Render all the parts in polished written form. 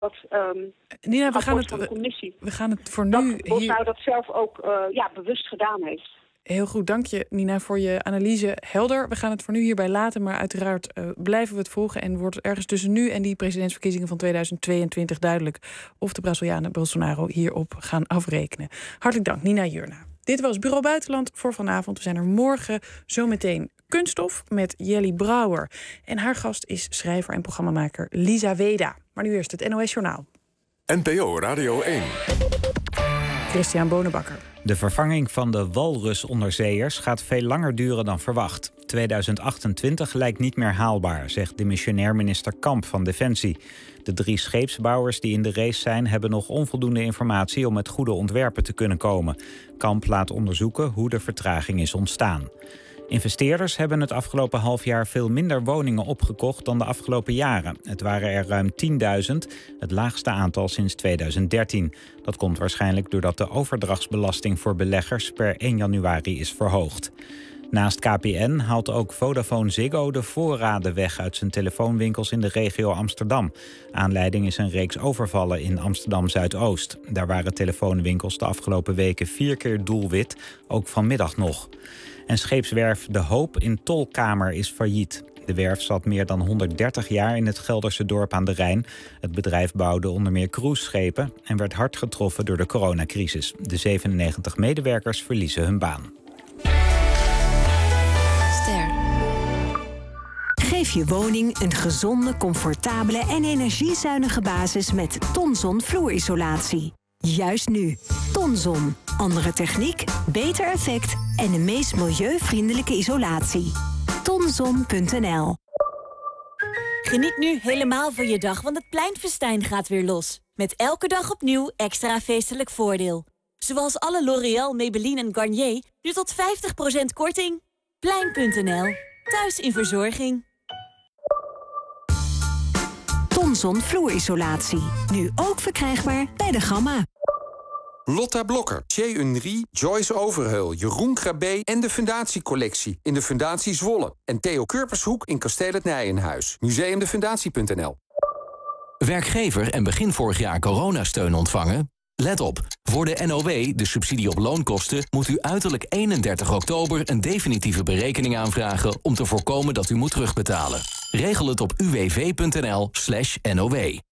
Nina, van de commissie. We gaan het voor nu... Dat Bolsonaro dat zelf ook bewust gedaan heeft. Heel goed, dank je Nina voor je analyse. Helder, we gaan het voor nu hierbij laten, maar uiteraard blijven we het volgen en wordt ergens tussen nu en die presidentsverkiezingen van 2022 duidelijk of de Brazilianen Bolsonaro hierop gaan afrekenen. Hartelijk dank, Nina Jurna. Dit was Bureau Buitenland voor vanavond. We zijn er morgen zometeen Kunststof met Jelly Brouwer. En haar gast is schrijver en programmamaker Lisa Weda. Maar nu eerst het NOS Journaal. NPO Radio 1. Christian Bonenbakker. De vervanging van de walrusonderzeeërs gaat veel langer duren dan verwacht. 2028 lijkt niet meer haalbaar, zegt demissionair minister Kamp van Defensie. De 3 scheepsbouwers die in de race zijn, hebben nog onvoldoende informatie om met goede ontwerpen te kunnen komen. Kamp laat onderzoeken hoe de vertraging is ontstaan. Investeerders hebben het afgelopen half jaar veel minder woningen opgekocht dan de afgelopen jaren. Het waren er ruim 10.000, het laagste aantal sinds 2013. Dat komt waarschijnlijk doordat de overdrachtsbelasting voor beleggers per 1 januari is verhoogd. Naast KPN haalt ook Vodafone Ziggo de voorraden weg uit zijn telefoonwinkels in de regio Amsterdam. Aanleiding is een reeks overvallen in Amsterdam-Zuidoost. Daar waren telefoonwinkels de afgelopen weken 4 keer doelwit, ook vanmiddag nog. En scheepswerf De Hoop in Tolkamer is failliet. De werf zat meer dan 130 jaar in het Gelderse dorp aan de Rijn. Het bedrijf bouwde onder meer cruiseschepen en werd hard getroffen door de coronacrisis. De 97 medewerkers verliezen hun baan. Geef je woning een gezonde, comfortabele en energiezuinige basis met Tonson vloerisolatie. Juist nu. Tonson. Andere techniek, beter effect en de meest milieuvriendelijke isolatie. Tonson.nl. Geniet nu helemaal van je dag, want het pleinfestijn gaat weer los. Met elke dag opnieuw extra feestelijk voordeel. Zoals alle L'Oréal, Maybelline en Garnier, nu tot 50% korting. Plein.nl. Thuis in verzorging. Tonson vloerisolatie. Nu ook verkrijgbaar bij de Gamma. Lotta Blokker, Thierry Unry, Joyce Overheul, Jeroen Krabbe en de Fundatiecollectie in de Fundatie Zwolle. En Theo Kurpershoek in Kasteel het Nijenhuis. Museumdefundatie.nl. Werkgever en begin vorig jaar coronasteun ontvangen? Let op, voor de NOW, de subsidie op loonkosten, moet u uiterlijk 31 oktober een definitieve berekening aanvragen om te voorkomen dat u moet terugbetalen. Regel het op uwv.nl/NOW.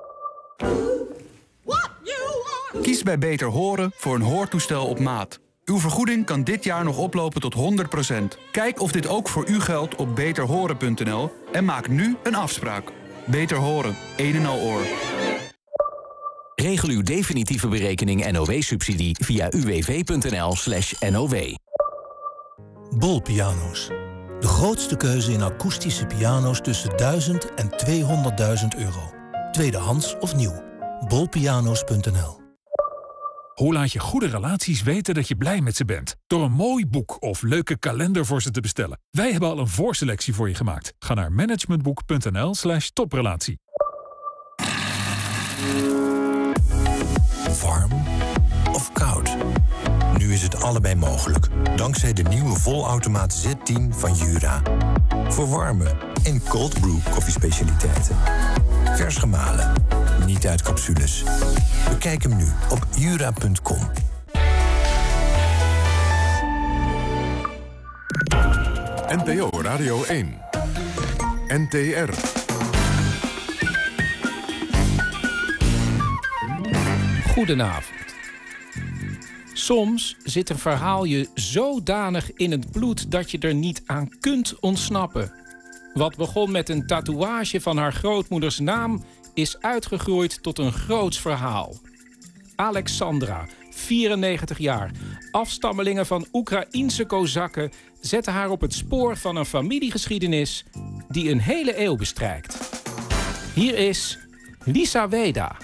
Kies bij Beter Horen voor een hoortoestel op maat. Uw vergoeding kan dit jaar nog oplopen tot 100%. Kijk of dit ook voor u geldt op beterhoren.nl en maak nu een afspraak. Beter Horen, een en al oor. Regel uw definitieve berekening NOW-subsidie via uwv.nl/NOW. Bol Piano's. De grootste keuze in akoestische piano's tussen 1000 en 200.000 euro. Tweedehands of nieuw. Bolpiano's.nl. Hoe laat je goede relaties weten dat je blij met ze bent? Door een mooi boek of leuke kalender voor ze te bestellen. Wij hebben al een voorselectie voor je gemaakt. Ga naar managementboek.nl/toprelatie. Warm of koud? Nu is het allebei mogelijk. Dankzij de nieuwe volautomaat Z10 van Jura. Voor warme en cold brew koffiespecialiteiten. Vers gemalen. Niet uit capsules. Bekijk hem nu op jura.com. NPO Radio 1. NTR. Goedenavond. Soms zit een verhaal je zodanig in het bloed dat je er niet aan kunt ontsnappen. Wat begon met een tatoeage van haar grootmoeders naam is uitgegroeid tot een groots verhaal. Alexandra, 94 jaar, afstammelingen van Oekraïense Kozakken zetten haar op het spoor van een familiegeschiedenis die een hele eeuw bestrijkt. Hier is Lisa Weda.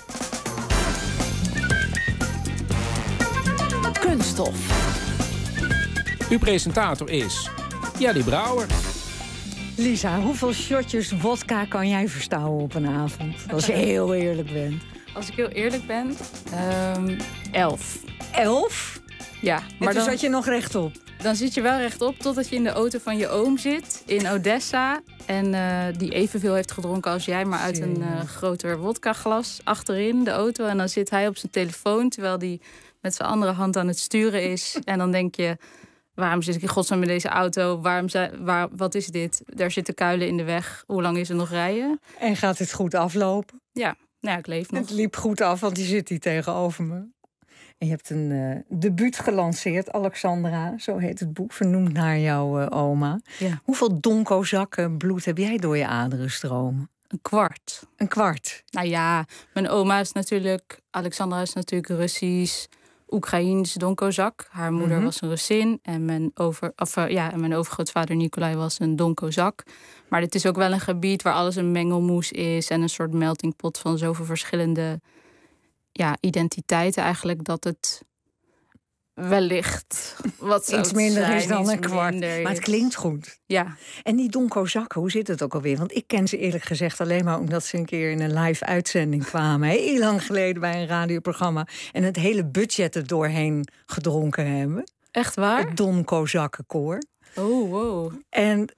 Kunststof. Uw presentator is Jelly Brouwer. Lisa, hoeveel shotjes wodka kan jij verstouwen op een avond? Als je heel eerlijk bent. Als ik heel eerlijk ben, 11. 11? Ja. Maar dan zat je nog rechtop? dan zit je wel rechtop totdat je in de auto van je oom zit in Odessa. En die evenveel heeft gedronken als jij, maar uit een groter wodkaglas achterin de auto. En dan zit hij op zijn telefoon, terwijl hij met zijn andere hand aan het sturen is. En dan denk je, waarom zit ik in godsnaam in deze auto? Wat is dit? Daar zitten kuilen in de weg. Hoe lang is er nog rijden? En gaat het goed aflopen? Ja, nou, ik leef nog. Het liep goed af, want die zit hier tegenover me. En je hebt een debuut gelanceerd, Alexandra. Zo heet het boek, vernoemd naar jouw oma. Ja. Hoeveel donkozakken bloed heb jij door je aderen stromen? Een kwart. Een kwart? Nou ja, mijn oma is natuurlijk... Alexandra is natuurlijk Russisch, Oekraïens donkozak. Haar moeder was een Russin. En mijn overgrootvader Nikolai was een donkozak. Maar het is ook wel een gebied waar alles een mengelmoes is. En een soort meltingpot van zoveel verschillende identiteiten eigenlijk. Dat het wellicht wat zou iets minder zijn, is dan een kwart. Maar het klinkt goed. Ja. En die donkozakken, hoe zit het ook alweer? Want ik ken ze eerlijk gezegd alleen maar omdat ze een keer in een live uitzending kwamen. Heel lang geleden bij een radioprogramma. En het hele budget er doorheen gedronken hebben. Echt waar? Het donkozakkenkoor. Oh, wow. En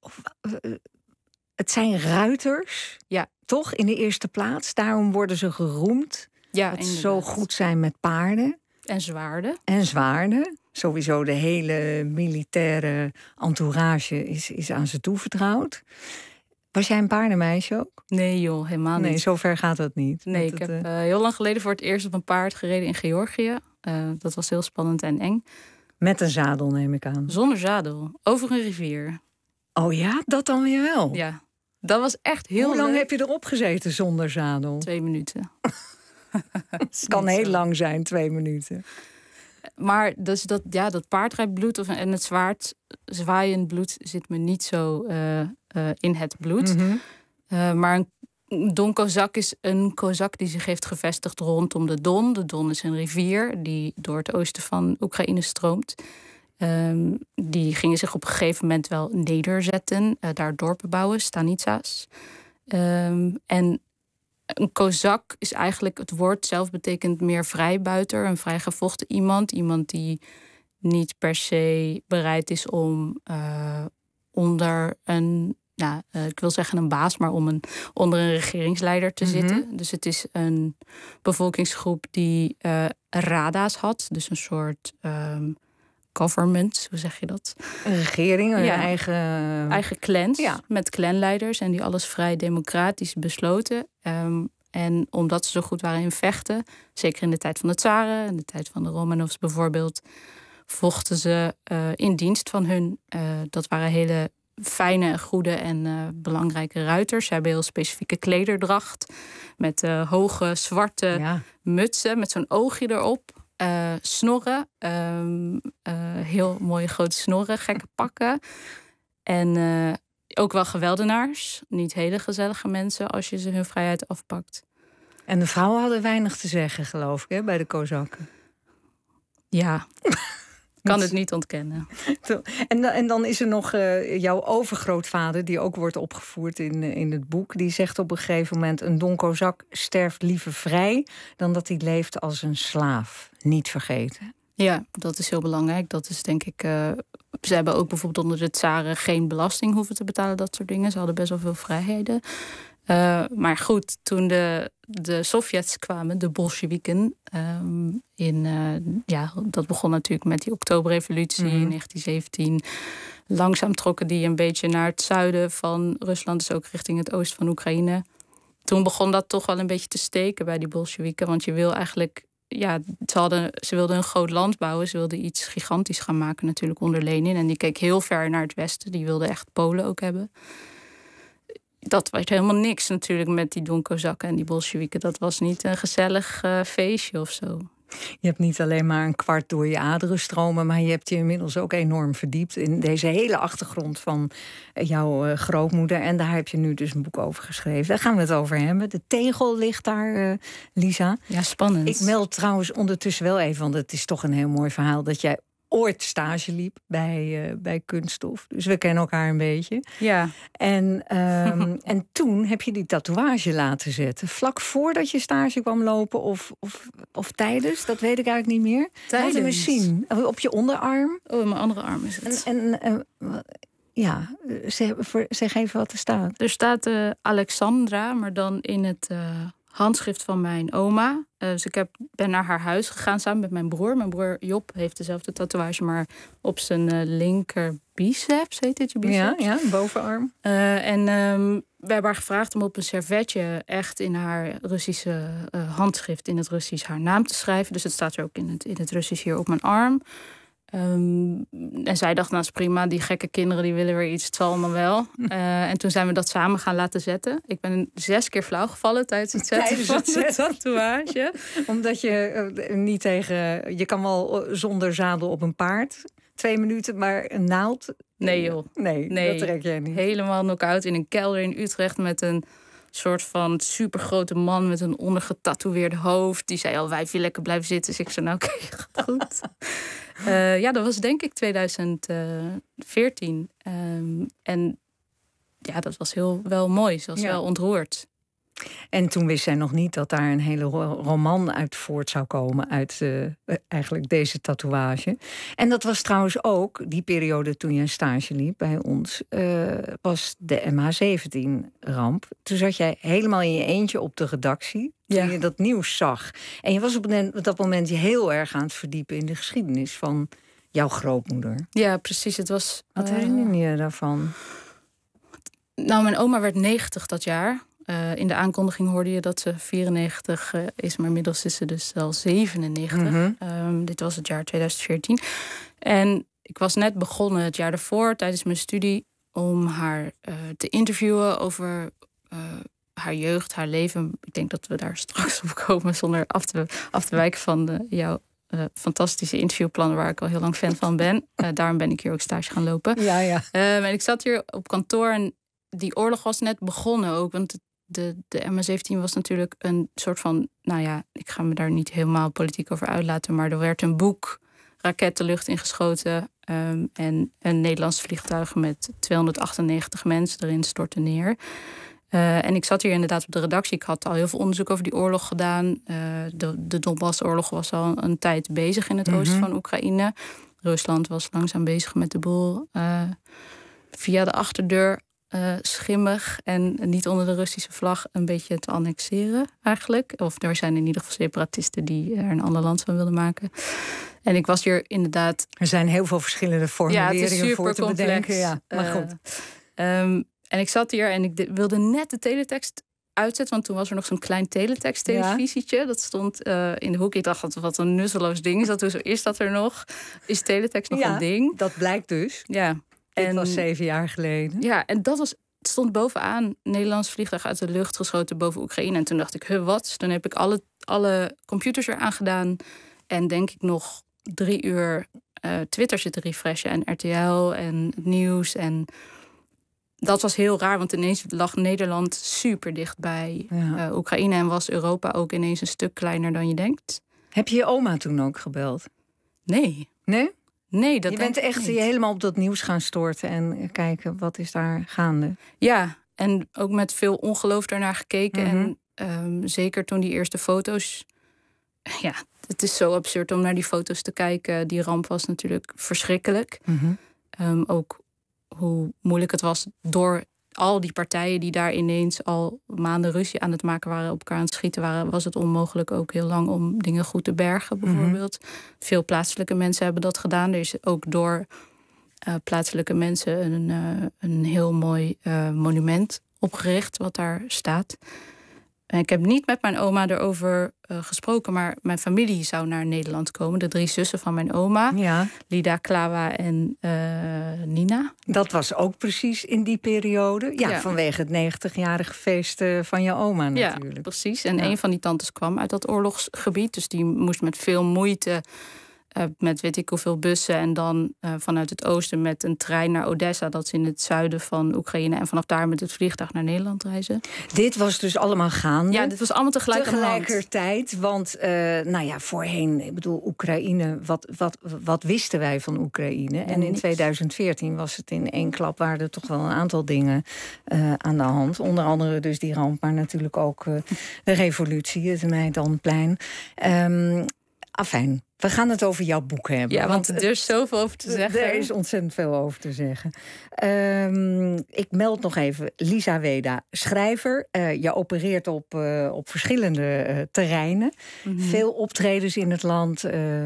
het zijn ruiters, toch, in de eerste plaats. Daarom worden ze geroemd. Ja, dat ze zo goed zijn met paarden. En zwaarden. En zwaarden. Sowieso de hele militaire entourage is aan ze toevertrouwd. Was jij een paardenmeisje ook? Nee joh, helemaal niet. Nee, zover gaat dat niet. Nee, ik heb heel lang geleden voor het eerst op een paard gereden in Georgië. Dat was heel spannend en eng. Met een zadel, neem ik aan. Zonder zadel. Over een rivier. Oh ja, dat dan weer wel? Ja, dat was echt heel Hoe lang leuk. heb je erop gezeten zonder zadel? 2 minuten. Het kan heel lang zijn, 2 minuten. Maar dus dat paardrijdbloed en het zwaaiend bloed zit me niet zo in het bloed. Maar een donkozak is een kozak die zich heeft gevestigd rondom de Don. De Don is een rivier die door het oosten van Oekraïne stroomt. Die gingen zich op een gegeven moment wel nederzetten. Daar dorpen bouwen, stanitsa's. En een kozak is eigenlijk, het woord zelf betekent meer vrijbuiter. Een vrijgevochten iemand. Iemand die niet per se bereid is om onder een, ik wil zeggen een baas, maar om onder een regeringsleider te zitten. Dus het is een bevolkingsgroep die rada's had. Dus een soort government, hoe zeg je dat? Een regering, een eigen clans met clanleiders en die alles vrij democratisch besloten. En omdat ze zo goed waren in vechten, zeker in de tijd van de tsaren, in de tijd van de Romanovs bijvoorbeeld, vochten ze in dienst van hun. Dat waren hele fijne, goede en belangrijke ruiters. Ze hebben heel specifieke klederdracht met hoge zwarte mutsen met zo'n oogje erop. Snorren, heel mooie grote snorren, gekke pakken. En ook wel geweldenaars. Niet hele gezellige mensen als je ze hun vrijheid afpakt. En de vrouwen hadden weinig te zeggen, geloof ik, hè, bij de kozakken. Ja, kan het niet ontkennen. En dan is er nog jouw overgrootvader, die ook wordt opgevoerd in het boek. Die zegt op een gegeven moment: een donkozak sterft liever vrij dan dat hij leeft als een slaaf. Niet vergeten. Ja, dat is heel belangrijk. Dat is denk ik. Ze hebben ook bijvoorbeeld onder de tsaren geen belasting hoeven te betalen, dat soort dingen. Ze hadden best wel veel vrijheden. Maar goed, toen de Sovjets kwamen, de Bolsjewieken, dat begon natuurlijk met die Oktoberrevolutie in 1917. Langzaam trokken die een beetje naar het zuiden van Rusland, dus ook richting het oosten van Oekraïne. Toen begon dat toch wel een beetje te steken bij die Bolsjewieken, want je wil eigenlijk, ze wilden een groot land bouwen, ze wilden iets gigantisch gaan maken natuurlijk onder Lenin. En die keek heel ver naar het westen, die wilde echt Polen ook hebben. Dat was helemaal niks natuurlijk met die donkozakken en die Bolsjewieken. Dat was niet een gezellig feestje of zo. Je hebt niet alleen maar een kwart door je aderen stromen, maar je hebt je inmiddels ook enorm verdiept in deze hele achtergrond van jouw grootmoeder. En daar heb je nu dus een boek over geschreven. Daar gaan we het over hebben. De tegel ligt daar, Lisa. Ja, spannend. Ik meld trouwens ondertussen wel even, want het is toch een heel mooi verhaal, dat jij ooit stage liep bij Kunststof. Dus we kennen elkaar een beetje. Ja. En toen heb je die tatoeage laten zetten. Vlak voordat je stage kwam lopen of tijdens, dat weet ik eigenlijk niet meer. Tijdens. Laten we zien. Op je onderarm. Oh, mijn andere arm is het. Ja, zeg even wat er staat. Er staat Alexandra, maar dan in het handschrift van mijn oma. Dus ik ben naar haar huis gegaan samen met mijn broer. Mijn broer Job heeft dezelfde tatoeage, maar op zijn linker biceps, heet dit je biceps? Ja, bovenarm. We hebben haar gevraagd om op een servetje echt in haar Russische handschrift, in het Russisch, haar naam te schrijven. Dus het staat er ook in het Russisch hier op mijn arm. En zij dacht, nou is prima, die gekke kinderen die willen weer iets, het zal allemaal wel. En toen zijn we dat samen gaan laten zetten. Ik ben 6 keer flauw gevallen tijdens het zetten van de tatoeage. Omdat je niet tegen... Je kan wel zonder zadel op een paard, 2 minuten, maar een naald... Nee joh. Nee, dat trek jij niet. Helemaal knock-out in een kelder in Utrecht met een soort van supergrote man met een ondergetatoeëerd hoofd. Die zei al, wij willen lekker blijven zitten. Dus ik zei, nou oké, gaat goed. Dat was denk ik 2014. En ja, dat was wel mooi. Ze was wel ontroerd. En toen wist zij nog niet dat daar een hele roman uit voort zou komen, uit eigenlijk deze tatoeage. En dat was trouwens ook die periode toen je een stage liep bij ons, was de MH17-ramp. Toen zat jij helemaal in je eentje op de redactie, toen je dat nieuws zag. En je was op dat moment je heel erg aan het verdiepen in de geschiedenis van jouw grootmoeder. Ja, precies. Het was. Wat herinner je daarvan? Nou, mijn oma werd 90 dat jaar. In de aankondiging hoorde je dat ze 94 is, maar inmiddels is ze dus al 97. Mm-hmm. Dit was het jaar 2014. En ik was net begonnen het jaar daarvoor tijdens mijn studie om haar te interviewen over haar jeugd, haar leven. Ik denk dat we daar straks op komen zonder af te wijken van jouw fantastische interviewplannen waar ik al heel lang fan van ben. Daarom ben ik hier ook stage gaan lopen. Ja. En ik zat hier op kantoor en die oorlog was net begonnen ook, want de MH17 was natuurlijk een soort van, nou ja, ik ga me daar niet helemaal politiek over uitlaten, maar er werd een raket de lucht ingeschoten en een Nederlands vliegtuig met 298 mensen erin stortte neer. En ik zat hier inderdaad op de redactie. Ik had al heel veel onderzoek over die oorlog gedaan. De Donbass-oorlog was al een tijd bezig in het oosten van Oekraïne. Rusland was langzaam bezig met de boel via de achterdeur schimmig en niet onder de Russische vlag een beetje te annexeren eigenlijk. Of er zijn in ieder geval separatisten die er een ander land van wilden maken. En ik was hier inderdaad. Er zijn heel veel verschillende formuleringen voor te bedenken. Ja, maar goed. En ik zat hier en ik wilde net de teletext uitzetten, want toen was er nog zo'n klein teletext-televisietje. Ja. Dat stond in de hoek. Ik dacht, wat een nutteloos ding is dat. Hoezo is dat er nog? Is teletext nog een ding? Dat blijkt dus. Ja. Dit was 7 jaar geleden. Ja, en het stond bovenaan. Nederlands vliegtuig uit de lucht geschoten boven Oekraïne. En toen dacht ik, wat? Dus toen heb ik alle computers er aangedaan. En denk ik nog 3 uur Twitter zitten refreshen. En RTL en het nieuws. En dat was heel raar, want ineens lag Nederland super dicht bij Oekraïne. En was Europa ook ineens een stuk kleiner dan je denkt. Heb je je oma toen ook gebeld? Nee. Nee? Nee, dat je bent echt je helemaal op dat nieuws gaan storten en kijken wat is daar gaande. Ja, en ook met veel ongeloof daarnaar gekeken. Mm-hmm. En zeker toen die eerste foto's. Ja, het is zo absurd om naar die foto's te kijken. Die ramp was natuurlijk verschrikkelijk. Mm-hmm. Ook hoe moeilijk het was door al die partijen die daar ineens al maanden ruzie aan het maken waren, op elkaar aan het schieten waren, was het onmogelijk ook heel lang om dingen goed te bergen, bijvoorbeeld. Mm-hmm. Veel plaatselijke mensen hebben dat gedaan. Er is ook door plaatselijke mensen een heel mooi monument opgericht wat daar staat. Ik heb niet met mijn oma erover gesproken, maar mijn familie zou naar Nederland komen. De 3 zussen van mijn oma, Lida, Klawa en Nina. Dat was ook precies in die periode. Ja, vanwege het 90-jarige feest van je oma natuurlijk. Ja, precies. En een van die tantes kwam uit dat oorlogsgebied. Dus die moest met veel moeite met weet ik hoeveel bussen. En dan vanuit het oosten met een trein naar Odessa. Dat is in het zuiden van Oekraïne. En vanaf daar met het vliegtuig naar Nederland reizen. Dit was dus allemaal gaande? Ja, dit was allemaal tegelijkertijd. Want voorheen, ik bedoel, Oekraïne, wat wisten wij van Oekraïne? Ja, en in 2014 was het in één klap, waren er toch wel een aantal dingen aan de hand. Onder andere dus die ramp, maar natuurlijk ook de revolutie, het Maidanplein. Afijn, we gaan het over jouw boek hebben. Ja, want er is zoveel over te zeggen. Er is ontzettend veel over te zeggen. Ik meld nog even, Lisa Weda, schrijver. Je opereert op verschillende terreinen. Mm-hmm. Veel optredens in het land.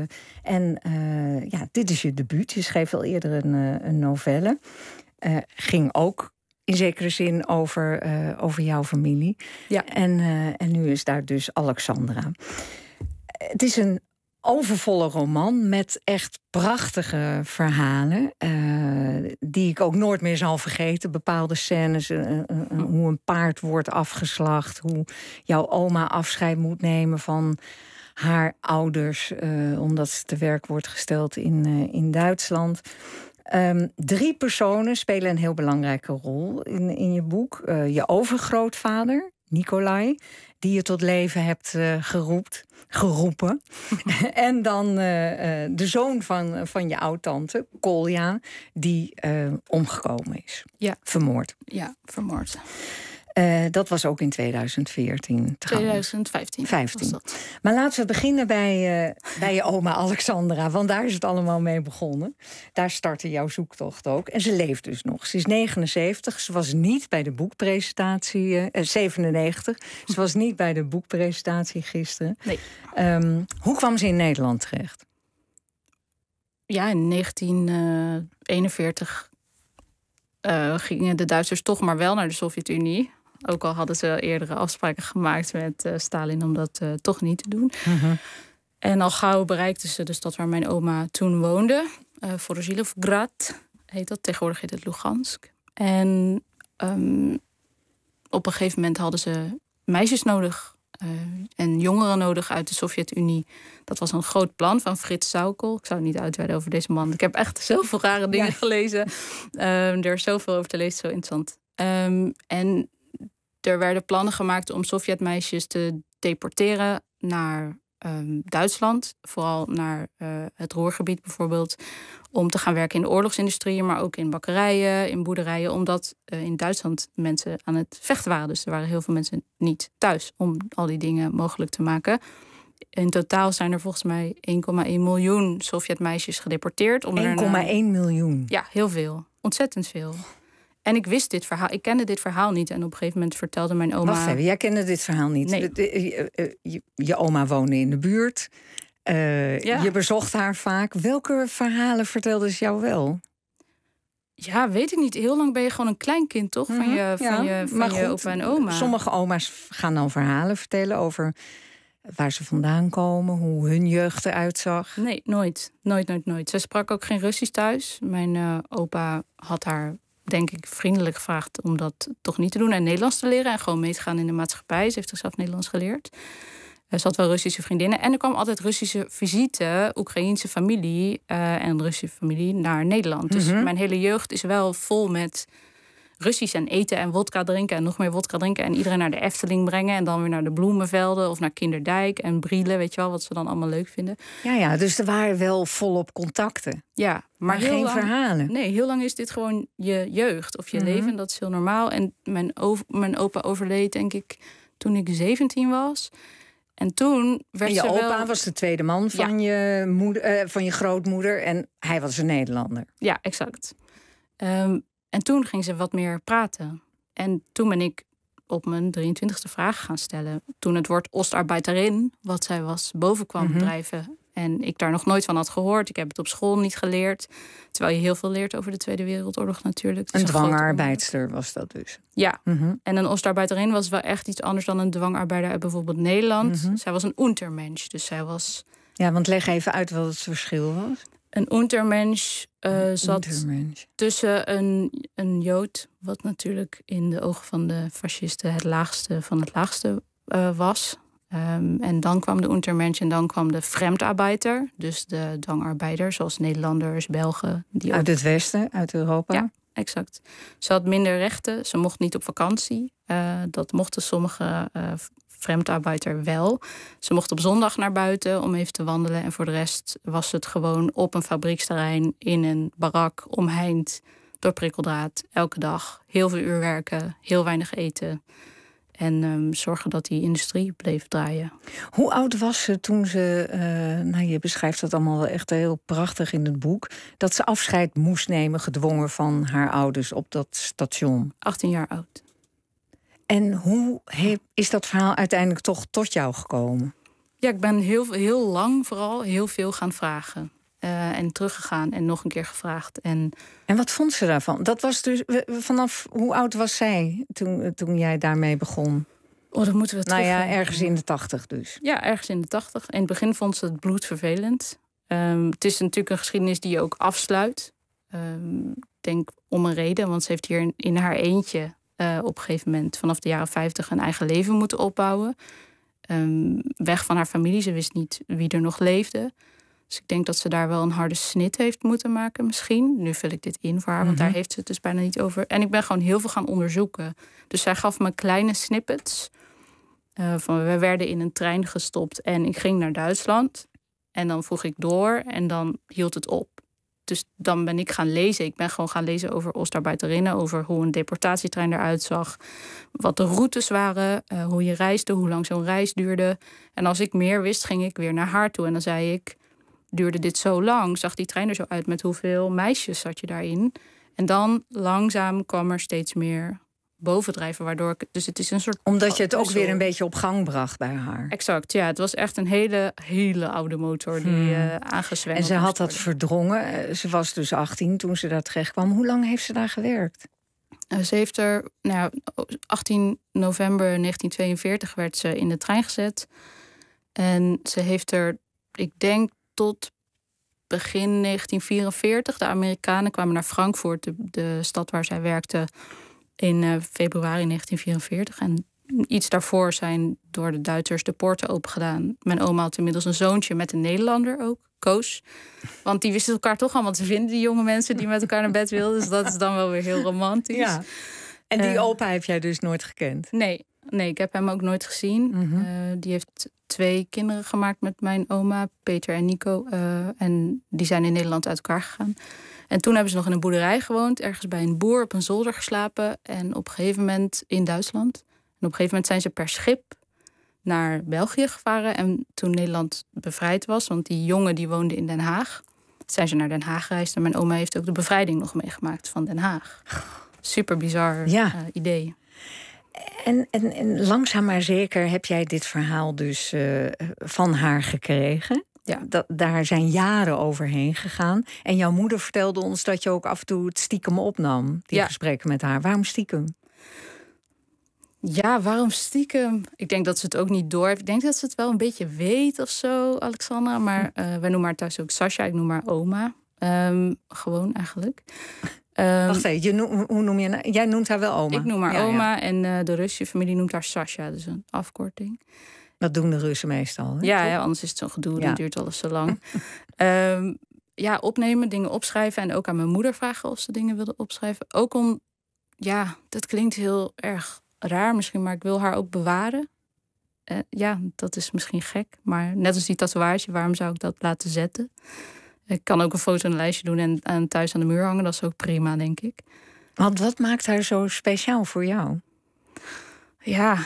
Dit is je debuut. Je schreef al eerder een novelle. Ging ook in zekere zin over jouw familie. Ja. En nu is daar dus Alexandra. Het is een overvolle roman met echt prachtige verhalen. Die ik ook nooit meer zal vergeten. Bepaalde scènes, hoe een paard wordt afgeslacht. Hoe jouw oma afscheid moet nemen van haar ouders. Omdat ze te werk wordt gesteld in Duitsland. 3 personen spelen een heel belangrijke rol in je boek. Je overgrootvader, Nikolai, die je tot leven hebt geroepen. En dan de zoon van je oud-tante, Kolja, die omgekomen is. Ja. Vermoord. Ja, vermoord. Dat was ook in 2014. 2015 was dat. Maar laten we beginnen bij je oma Alexandra. Want daar is het allemaal mee begonnen. Daar startte jouw zoektocht ook. En ze leeft dus nog. Ze is 79. Ze was niet bij de boekpresentatie. 97. Ze was niet bij de boekpresentatie gisteren. Nee. Hoe kwam ze in Nederland terecht? Ja, in 1941 gingen de Duitsers toch maar wel naar de Sovjet-Unie. Ook al hadden ze eerdere afspraken gemaakt met Stalin om dat toch niet te doen. Uh-huh. En al gauw bereikten ze de stad waar mijn oma toen woonde. Voroshillovgrad heet dat. Tegenwoordig heet het Lugansk. En op een gegeven moment hadden ze meisjes nodig. En jongeren nodig uit de Sovjet-Unie. Dat was een groot plan van Frits Saukel. Ik zou het niet uitweiden over deze man. Ik heb echt zoveel rare dingen gelezen. Er is zoveel over te lezen, zo interessant. En er werden plannen gemaakt om Sovjetmeisjes te deporteren naar Duitsland. Vooral naar het Ruhrgebied bijvoorbeeld. Om te gaan werken in de oorlogsindustrie, maar ook in bakkerijen, in boerderijen. Omdat in Duitsland mensen aan het vechten waren. Dus er waren heel veel mensen niet thuis om al die dingen mogelijk te maken. In totaal zijn er volgens mij 1,1 miljoen Sovjetmeisjes gedeporteerd. 1,1 miljoen? Ja, heel veel. Ontzettend veel. En ik wist dit verhaal. Ik kende dit verhaal niet. En op een gegeven moment vertelde mijn oma... Wacht even, jij kende dit verhaal niet? Nee. Je oma woonde in de buurt. Je bezocht haar vaak. Welke verhalen vertelde ze jou wel? Ja, weet ik niet. Heel lang ben je gewoon een kleinkind, toch? Van je opa en oma. Sommige oma's gaan dan verhalen vertellen over waar ze vandaan komen, hoe hun jeugd eruit zag. Nee, nooit. Nooit. Ze sprak ook geen Russisch thuis. Mijn opa had haar, denk ik, vriendelijk gevraagd om dat toch niet te doen en Nederlands te leren en gewoon mee te gaan in de maatschappij. Ze heeft zichzelf Nederlands geleerd. Ze had wel Russische vriendinnen. En er kwam altijd Russische visite, Oekraïense familie en Russische familie naar Nederland. Dus mijn hele jeugd is wel vol met Russisch en eten en wodka drinken en nog meer wodka drinken. En iedereen naar de Efteling brengen en dan weer naar de Bloemenvelden of naar Kinderdijk en Brielen, weet je wel, wat ze dan allemaal leuk vinden. Ja, dus er waren wel volop contacten. Ja, maar geen verhalen. Nee, heel lang is dit gewoon je jeugd of je leven. Dat is heel normaal. En mijn opa overleed, denk ik, toen ik 17 was. En toen werd en je opa was de tweede man van je moeder, van je grootmoeder. En hij was een Nederlander. Ja, exact. En toen ging ze wat meer praten. En toen ben ik op mijn 23e vraag gaan stellen. Toen het woord Ostarbeiterin, wat zij was, boven kwam drijven. En ik daar nog nooit van had gehoord. Ik heb het op school niet geleerd. Terwijl je heel veel leert over de Tweede Wereldoorlog natuurlijk. Een dwangarbeidster was dat dus. Ja, en een Ostarbeiterin was wel echt iets anders dan een dwangarbeider uit bijvoorbeeld Nederland. Zij was een Untermensch, dus zij was... Ja, want leg even uit wat het verschil was. Een Untermensch zat tussen een Jood, wat natuurlijk in de ogen van de fascisten het laagste van het laagste was. En dan kwam de Untermensch en dan kwam de Fremdarbeiter. Dus de dwangarbeiders, zoals Nederlanders, Belgen. Uit het Westen, uit Europa? Ja, exact. Ze had minder rechten, ze mocht niet op vakantie. Dat mochten sommige Fremdarbeiter wel. Ze mocht op zondag naar buiten om even te wandelen. En voor de rest was het gewoon op een fabrieksterrein in een barak omheind door prikkeldraad. Elke dag heel veel uur werken, heel weinig eten. En zorgen dat die industrie bleef draaien. Hoe oud was ze toen ze, je beschrijft dat allemaal wel echt heel prachtig in het boek, dat ze afscheid moest nemen, gedwongen van haar ouders op dat station? 18 jaar oud. En hoe is dat verhaal uiteindelijk toch tot jou gekomen? Ja, ik ben heel lang vooral heel veel gaan vragen. En teruggegaan en nog een keer gevraagd. En wat vond ze daarvan? Dat was dus vanaf hoe oud was zij toen jij daarmee begon? Oh, dan moeten we terug. Ergens in de 80 dus. Ja, ergens in de 80. In het begin vond ze het bloedvervelend. Het is natuurlijk een geschiedenis die je ook afsluit. Ik denk om een reden, want ze heeft hier in haar eentje op een gegeven moment vanaf de jaren 50 een eigen leven moeten opbouwen. Weg van haar familie. Ze wist niet wie er nog leefde. Dus ik denk dat ze daar wel een harde snit heeft moeten maken misschien. Nu vul ik dit in voor haar, want daar heeft ze het dus bijna niet over. En ik ben gewoon heel veel gaan onderzoeken. Dus zij gaf me kleine snippets. We werden in een trein gestopt en ik ging naar Duitsland. En dan vroeg ik door en dan hield het op. Dus dan ben ik gaan lezen. Ik ben gewoon gaan lezen over Oostarbeiterinnen, over hoe een deportatietrein eruit zag. Wat de routes waren, hoe je reisde, hoe lang zo'n reis duurde. En als ik meer wist, ging ik weer naar haar toe. En dan zei ik, duurde dit zo lang? Zag die trein er zo uit? Met hoeveel meisjes zat je daarin? En dan langzaam kwam er steeds meer bovendrijven, waardoor ik... Dus het is een soort... Omdat je het ook weer een beetje op gang bracht bij haar. Exact, ja. Het was echt een hele oude motor die aangezwengeld. En ze had dat verdrongen. Ze was dus 18 toen ze daar terecht kwam. Hoe lang heeft ze daar gewerkt? Ze heeft 18 november 1942 werd ze in de trein gezet. En ze heeft er, ik denk, tot begin 1944. De Amerikanen kwamen naar Frankfurt, de stad waar zij werkte, in februari 1944. En iets daarvoor zijn door de Duitsers de poorten opengedaan. Mijn oma had inmiddels een zoontje met een Nederlander ook, Koos. Want die wisten elkaar toch allemaal te vinden, die jonge mensen die met elkaar naar bed wilden. Dus dat is dan wel weer heel romantisch. Ja. En die opa heb jij dus nooit gekend? Nee, ik heb hem ook nooit gezien. Die heeft 2 kinderen gemaakt met mijn oma, Peter en Nico. En die zijn in Nederland uit elkaar gegaan. En toen hebben ze nog in een boerderij gewoond, ergens bij een boer op een zolder geslapen. En op een gegeven moment in Duitsland. En op een gegeven moment zijn ze per schip naar België gevaren. En toen Nederland bevrijd was, want die jongen die woonde in Den Haag, zijn ze naar Den Haag gereisd. En mijn oma heeft ook de bevrijding nog meegemaakt van Den Haag. Super bizar idee. En langzaam maar zeker heb jij dit verhaal dus van haar gekregen. Ja. Daar zijn jaren overheen gegaan. En jouw moeder vertelde ons dat je ook af en toe het stiekem opnam, die gesprekken met haar. Waarom stiekem? Ja, waarom stiekem? Ik denk dat ze het ook niet door heeft. Ik denk dat ze het wel een beetje weet of zo, Alexandra. Maar wij noemen haar thuis ook Sascha. Ik noem haar oma. Gewoon eigenlijk. Wacht even, hoe noem je haar? Jij noemt haar wel oma? Ik noem haar oma en de Russische familie noemt haar Sascha. Dus een afkorting. Dat doen de Russen meestal. Hè? Ja, anders is het zo'n gedoe. Dan duurt alles zo lang. Opnemen, dingen opschrijven. En ook aan mijn moeder vragen of ze dingen wilde opschrijven. Ook om, dat klinkt heel erg raar misschien, maar ik wil haar ook bewaren. Dat is misschien gek. Maar net als die tatoeage, waarom zou ik dat laten zetten? Ik kan ook een foto en een lijstje doen en thuis aan de muur hangen. Dat is ook prima, denk ik. Want wat maakt haar zo speciaal voor jou? Ja,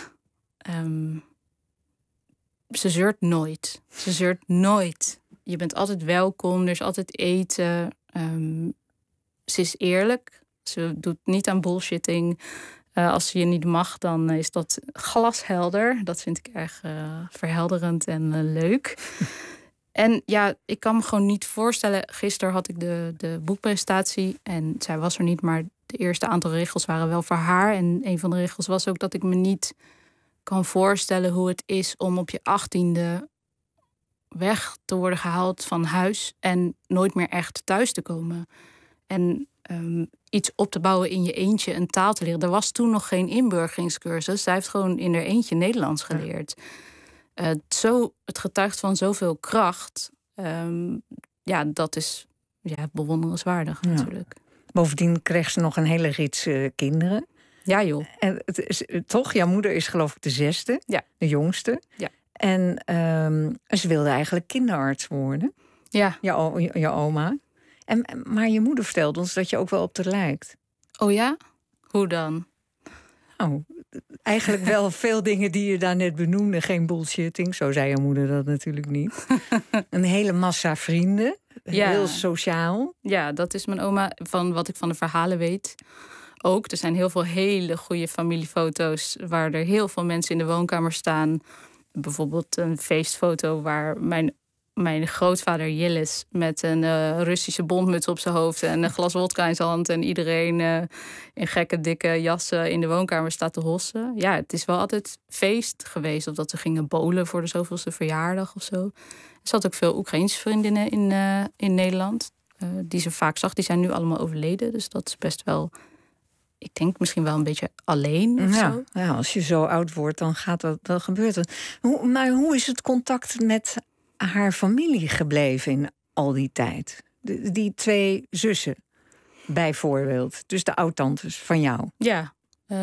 ze zeurt nooit. Ze zeurt nooit. Je bent altijd welkom, er is altijd eten. Ze is eerlijk. Ze doet niet aan bullshitting. Als ze je niet mag, dan is dat glashelder. Dat vind ik erg verhelderend en leuk. En ik kan me gewoon niet voorstellen. Gisteren had ik de boekpresentatie en zij was er niet, maar de eerste aantal regels waren wel voor haar. En een van de regels was ook dat ik me niet kan voorstellen hoe het is om op je 18e weg te worden gehaald van huis en nooit meer echt thuis te komen. En iets op te bouwen in je eentje, een taal te leren. Er was toen nog geen inburgeringscursus. Zij heeft gewoon in haar eentje Nederlands geleerd. Het getuigt van zoveel kracht. Dat is bewonderenswaardig natuurlijk. Bovendien kreeg ze nog een hele rits kinderen. Ja, joh. En toch, jouw moeder is geloof ik de 6e, de jongste. Ja. En ze wilde eigenlijk kinderarts worden. Ja. Je oma. Maar je moeder vertelde ons dat je ook wel op haar lijkt. Oh ja? Hoe dan? Oh, eigenlijk wel veel dingen die je daar net benoemde. Geen bullshitting, zo zei je moeder dat natuurlijk niet. Een hele massa vrienden. Ja. Heel sociaal. Ja, dat is mijn oma, van wat ik van de verhalen weet. Ook, er zijn heel veel hele goede familiefoto's waar er heel veel mensen in de woonkamer staan. Bijvoorbeeld een feestfoto waar mijn grootvader Jillis met een Russische bondmuts op zijn hoofd en een glas wodka in zijn hand en iedereen in gekke dikke jassen in de woonkamer staat te hossen. Ja, het is wel altijd feest geweest. Of dat ze gingen bowlen voor de zoveelste verjaardag of zo. Er zat ook veel Oekraïense vriendinnen in Nederland die ze vaak zag. Die zijn nu allemaal overleden, dus dat is best wel... Ik denk misschien wel een beetje alleen of zo. Ja, als je zo oud wordt, dan gebeurt het. Maar hoe is het contact met haar familie gebleven in al die tijd? Die 2 zussen, bijvoorbeeld. Dus de oudtantes van jou. Ja,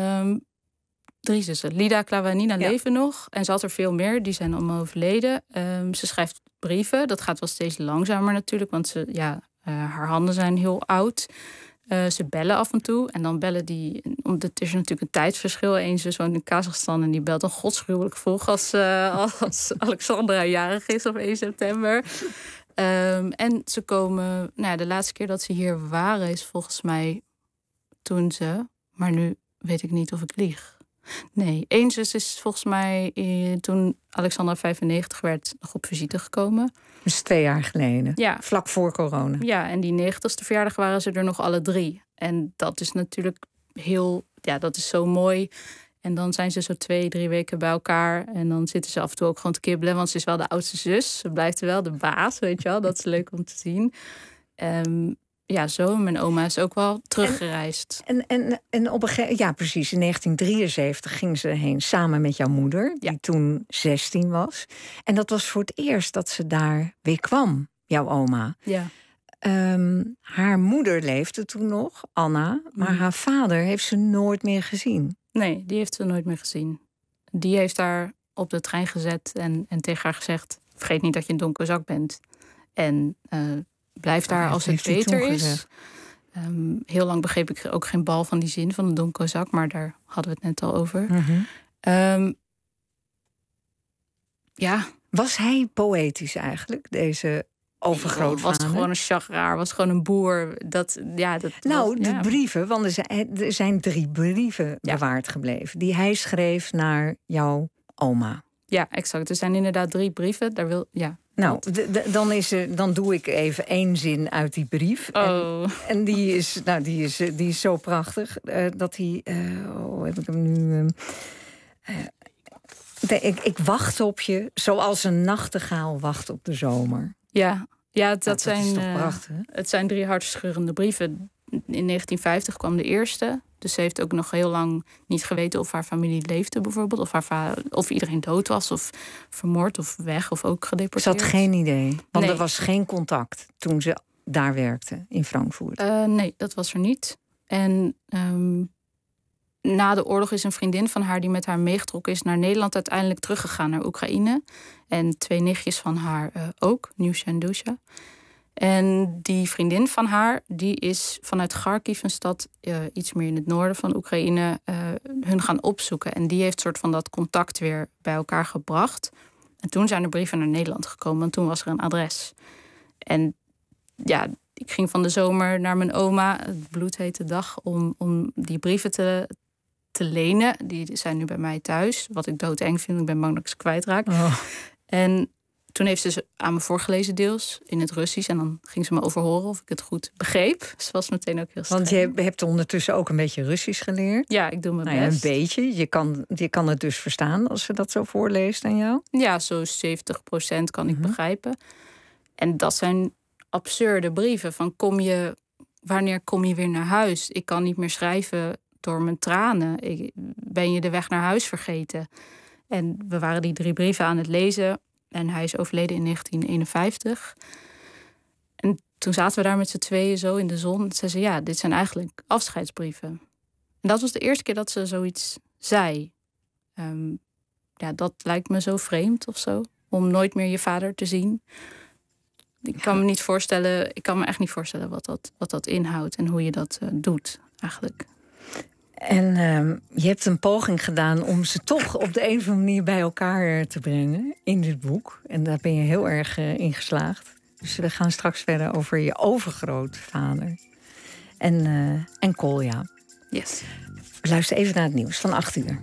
3 zussen. Lida, Klava en Nina leven nog. En ze had er veel meer, die zijn allemaal overleden. Ze schrijft brieven, dat gaat wel steeds langzamer natuurlijk. Want haar handen zijn heel oud. Ze bellen af en toe. En dan bellen die... Het is natuurlijk een tijdsverschil. Eén zus woont in Kazachstan en die belt dan godsgruwelijk vroeg als Alexandra jarig is op 1 september. En ze komen... de laatste keer dat ze hier waren is volgens mij toen ze... Maar nu weet ik niet of ik lieg. Nee, 1 zus is volgens mij toen Alexandra 95 werd nog op visite gekomen. Dus 2 jaar geleden. Ja. Vlak voor corona. Ja, en die 90ste verjaardag waren ze er nog alle 3. En dat is natuurlijk dat is zo mooi. En dan zijn ze zo 2-3 weken bij elkaar. En dan zitten ze af en toe ook gewoon te kibbelen. Want ze is wel de oudste zus. Ze blijft wel de baas, weet je wel. Dat is leuk om te zien. Zo. Mijn oma is ook wel teruggereisd. En op een gegeven moment... Ja, precies. In 1973 ging ze heen samen met jouw moeder. Die toen 16 was. En dat was voor het eerst dat ze daar weer kwam, jouw oma. Ja. Haar moeder leefde toen nog, Anna. Maar haar vader heeft ze nooit meer gezien. Nee, die heeft ze nooit meer gezien. Die heeft haar op de trein gezet en tegen haar gezegd... vergeet niet dat je een donkerzak bent. En blijf daar als het beter is. Heel lang begreep ik ook geen bal van die zin van een donkerzak... maar daar hadden we het net al over. Was hij poëtisch eigenlijk, deze overgrootvader? Was gewoon een chagraar, was gewoon een boer. De brieven, want er zijn 3 brieven bewaard gebleven... die hij schreef naar jouw oma. Ja, exact. Er zijn inderdaad 3 brieven. Dan doe ik even 1 zin uit die brief. Oh. En die is zo prachtig dat hij... heb ik hem nu... Ik wacht op je zoals een nachtegaal wacht op de zomer. Ja, dat zijn, is toch prachtig? Het zijn 3 hartverscheurende brieven. In 1950 kwam de eerste. Dus ze heeft ook nog heel lang niet geweten of haar familie leefde bijvoorbeeld. Of iedereen dood was of vermoord of weg of ook gedeporteerd. Ze had geen idee, want er was geen contact toen ze daar werkte in Frankfurt. Nee, dat was er niet. En na de oorlog is een vriendin van haar die met haar meegetrokken is naar Nederland uiteindelijk teruggegaan naar Oekraïne. En 2 nichtjes van haar ook, Nusha en Dusha. En die vriendin van haar, die is vanuit Kharkiv, een stad iets meer in het noorden van Oekraïne, hun gaan opzoeken. En die heeft soort van dat contact weer bij elkaar gebracht. En toen zijn er brieven naar Nederland gekomen, want toen was er een adres. En ik ging van de zomer naar mijn oma, het bloedhete dag, om die brieven te lenen. Die zijn nu bij mij thuis, wat ik doodeng vind. Ik ben bang dat ik ze kwijtraak. Oh. En toen heeft ze aan me voorgelezen deels in het Russisch. En dan ging ze me overhoren of ik het goed begreep. Ze was meteen ook heel streng. Want je hebt ondertussen ook een beetje Russisch geleerd. Ja, ik doe mijn best. Een beetje. Je kan het dus verstaan als ze dat zo voorleest aan jou? Ja, zo 70% kan ik begrijpen. En dat zijn absurde brieven. Van wanneer kom je weer naar huis? Ik kan niet meer schrijven door mijn tranen. Ben je de weg naar huis vergeten? En we waren die 3 brieven aan het lezen. En hij is overleden in 1951. En toen zaten we daar met z'n tweeën zo in de zon. En zei ze, dit zijn eigenlijk afscheidsbrieven. En dat was de eerste keer dat ze zoiets zei. Dat lijkt me zo vreemd of zo. Om nooit meer je vader te zien. Ik kan me echt niet voorstellen wat dat inhoudt. En hoe je dat doet eigenlijk. En je hebt een poging gedaan om ze toch op de een of andere manier bij elkaar te brengen in dit boek. En daar ben je heel erg in geslaagd. Dus we gaan straks verder over je overgrootvader. En Kolja. Yes. We luisteren even naar het nieuws van 8 uur.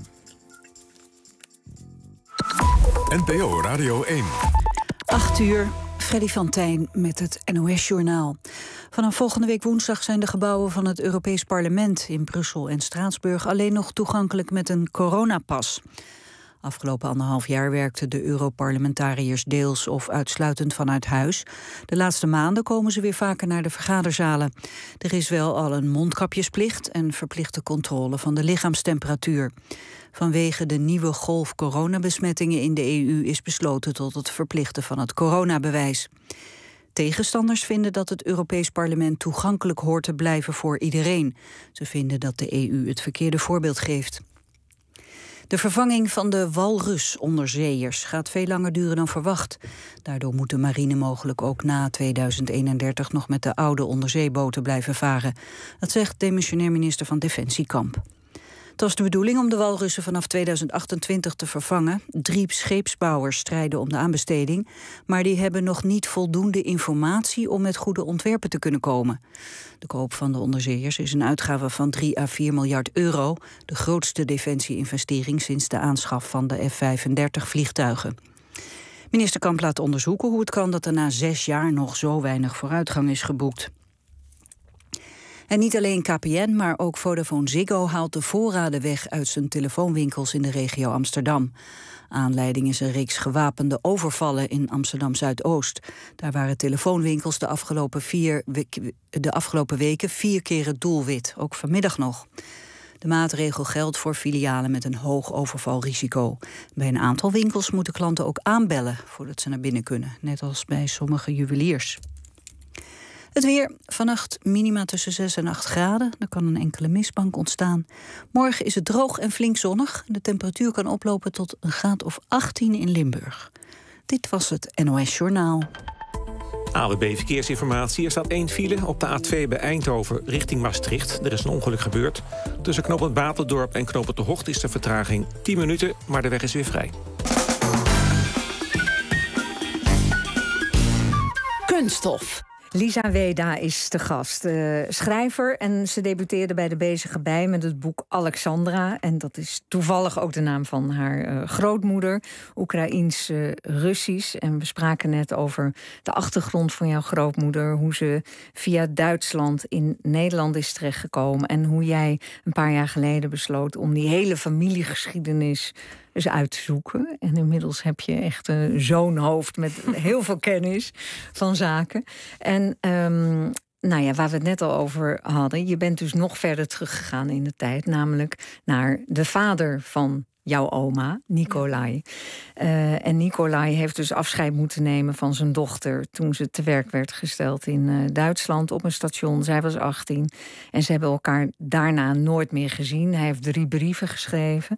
NPO Radio 1. 8 uur. Freddy van Tijn met het NOS-journaal. Vanaf volgende week woensdag zijn de gebouwen van het Europees Parlement in Brussel en Straatsburg alleen nog toegankelijk met een coronapas. Afgelopen 1,5 jaar werkten de Europarlementariërs deels of uitsluitend vanuit huis. De laatste maanden komen ze weer vaker naar de vergaderzalen. Er is wel al een mondkapjesplicht en verplichte controle van de lichaamstemperatuur. Vanwege de nieuwe golf coronabesmettingen in de EU is besloten tot het verplichten van het coronabewijs. Tegenstanders vinden dat het Europees Parlement toegankelijk hoort te blijven voor iedereen. Ze vinden dat de EU het verkeerde voorbeeld geeft. De vervanging van de walrusonderzeeërs gaat veel langer duren dan verwacht. Daardoor moet de marine mogelijk ook na 2031 nog met de oude onderzeeboten blijven varen. Dat zegt demissionair minister van Defensie Kamp. Het was de bedoeling om de walrussen vanaf 2028 te vervangen. 3 scheepsbouwers strijden om de aanbesteding, maar die hebben nog niet voldoende informatie om met goede ontwerpen te kunnen komen. De koop van de onderzeeërs is een uitgave van 3 à 4 miljard euro, de grootste defensie-investering sinds de aanschaf van de F-35 vliegtuigen. Minister Kamp laat onderzoeken hoe het kan dat er na 6 jaar nog zo weinig vooruitgang is geboekt. En niet alleen KPN, maar ook Vodafone Ziggo haalt de voorraden weg uit zijn telefoonwinkels in de regio Amsterdam. Aanleiding is een reeks gewapende overvallen in Amsterdam-Zuidoost. Daar waren telefoonwinkels de afgelopen weken 4 keer het doelwit, ook vanmiddag nog. De maatregel geldt voor filialen met een hoog overvalrisico. Bij een aantal winkels moeten klanten ook aanbellen voordat ze naar binnen kunnen, net als bij sommige juweliers. Het weer. Vannacht minima tussen 6 en 8 graden. Er kan een enkele mistbank ontstaan. Morgen is het droog en flink zonnig. De temperatuur kan oplopen tot een graad of 18 in Limburg. Dit was het NOS Journaal. AWB Verkeersinformatie. Er staat 1 file op de A2 bij Eindhoven richting Maastricht. Er is een ongeluk gebeurd. Tussen knooppunt Baterdorp en knooppunt De Hocht is de vertraging 10 minuten, maar de weg is weer vrij. Kunststof. Lisa Weda is te gast, schrijver. En ze debuteerde bij De Bezige Bij met het boek Alexandra. En dat is toevallig ook de naam van haar grootmoeder. Oekraïens-Russisch. En we spraken net over de achtergrond van jouw grootmoeder. Hoe ze via Duitsland in Nederland is terechtgekomen. En hoe jij een paar jaar geleden besloot om die hele familiegeschiedenis eens uit te zoeken. En inmiddels heb je echt zo'n hoofd met heel veel kennis van zaken. En waar we het net al over hadden, je bent dus nog verder teruggegaan in de tijd, namelijk naar de vader van jouw oma, Nicolai. En Nicolai heeft dus afscheid moeten nemen van zijn dochter toen ze te werk werd gesteld in Duitsland op een station. Zij was 18 en ze hebben elkaar daarna nooit meer gezien. Hij heeft 3 brieven geschreven.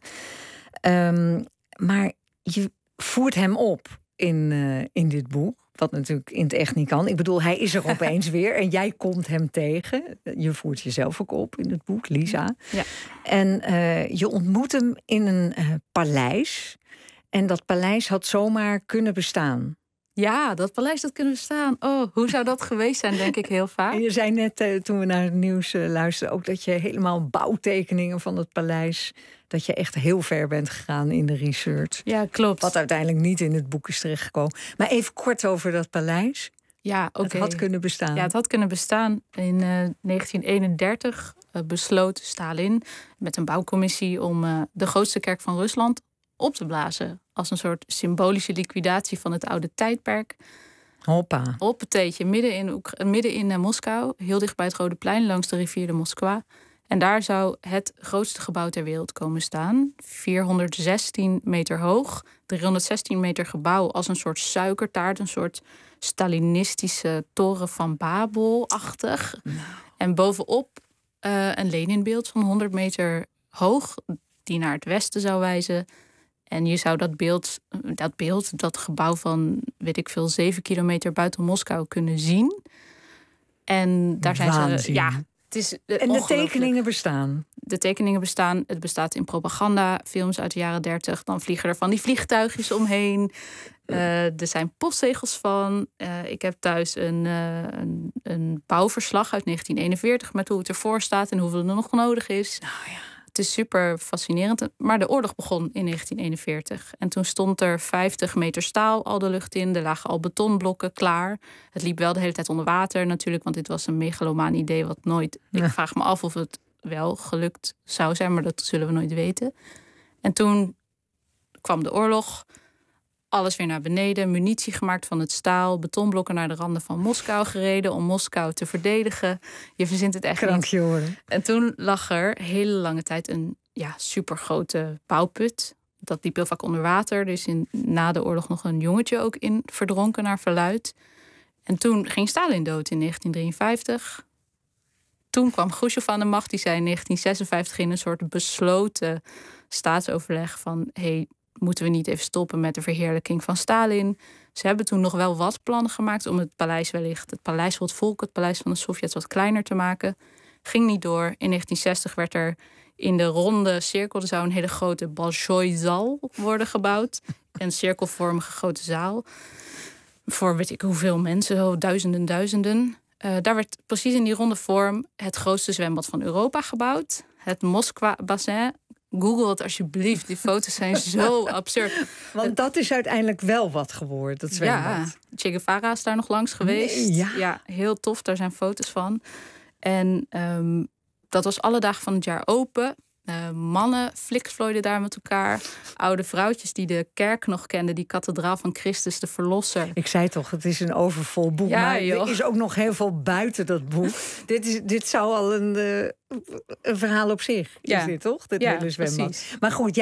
Maar je voert hem op in dit boek, wat natuurlijk in het echt niet kan. Ik bedoel, hij is er opeens weer en jij komt hem tegen. Je voert jezelf ook op in het boek, Lisa. Ja. En je ontmoet hem in een paleis. En dat paleis had zomaar kunnen bestaan. Ja, dat paleis dat kunnen bestaan. Oh, hoe zou dat geweest zijn, denk ik heel vaak. En je zei net, toen we naar het nieuws luisterden, ook dat je helemaal bouwtekeningen van het paleis, dat je echt heel ver bent gegaan in de research. Ja, klopt. Wat uiteindelijk niet in het boek is terechtgekomen. Maar even kort over dat paleis. Ja, oké. Het had kunnen bestaan. Ja, het had kunnen bestaan. In 1931 besloot Stalin met een bouwcommissie om de grootste kerk van Rusland op te blazen. Als een soort symbolische liquidatie van het oude tijdperk. Hoppa. Hoppateetje, midden in Moskou. Heel dicht bij het Rode Plein, langs de rivier de Moskwa. En daar zou het grootste gebouw ter wereld komen staan. 416 meter hoog, 316 meter gebouw als een soort suikertaart, een soort Stalinistische toren van Babel-achtig. Nou. En bovenop een Leninbeeld van 100 meter hoog, die naar het westen zou wijzen. En je zou dat gebouw van, 7 kilometer buiten Moskou kunnen zien. En daar zijn Waanzin. ze. Ja, het is en de tekeningen bestaan? De tekeningen bestaan. Het bestaat in propagandafilms uit de jaren 30. Dan vliegen er van die vliegtuigjes omheen. Er zijn postzegels van. Ik heb thuis een bouwverslag uit 1941 met hoe het ervoor staat en hoeveel er nog nodig is. Nou ja. Het is super fascinerend. Maar de oorlog begon in 1941. En toen stond er 50 meter staal al de lucht in. Er lagen al betonblokken klaar. Het liep wel de hele tijd onder water natuurlijk. Want dit was een megalomaan idee wat nooit... Ja. Ik vraag me af of het wel gelukt zou zijn. Maar dat zullen we nooit weten. En toen kwam de oorlog. Alles weer naar beneden. Munitie gemaakt van het staal. Betonblokken naar de randen van Moskou gereden. Om Moskou te verdedigen. Je verzint het echt Krankje niet. Horen. En toen lag er hele lange tijd een supergrote bouwput. Dat liep heel vaak onder water. Er is na de oorlog nog een jongetje ook in verdronken naar verluidt. En toen ging Stalin dood in 1953. Toen kwam Khrushchev aan de macht. Die zei in 1956 in een soort besloten staatsoverleg van... moeten we niet even stoppen met de verheerlijking van Stalin? Ze hebben toen nog wel wat plannen gemaakt om het paleis het paleis van het volk, het paleis van de Sovjets, wat kleiner te maken. Ging niet door. In 1960 werd er in de ronde cirkel, er zou een hele grote Bolshoi-zaal worden gebouwd. Een cirkelvormige grote zaal. Voor weet ik hoeveel mensen, duizenden. Daar werd precies in die ronde vorm het grootste zwembad van Europa gebouwd. Het Moskwa-bassin. Google het alsjeblieft. Die foto's zijn zo absurd. Want dat is uiteindelijk wel wat geworden, dat zwembad. Ja, Che Guevara is daar nog langs geweest. Nee, ja, heel tof. Daar zijn foto's van. En dat was alle dagen van het jaar open. Mannen fliksvlooiden daar met elkaar. Oude vrouwtjes die de kerk nog kenden. Die kathedraal van Christus de Verlosser. Ik zei toch, het is een overvol boek. Ja, maar joh. er is ook nog heel veel buiten dat boek. Dit zou al een verhaal op zich. Ja. Is dit toch? Dit Ja, hele zwembad. precies. Maar goed,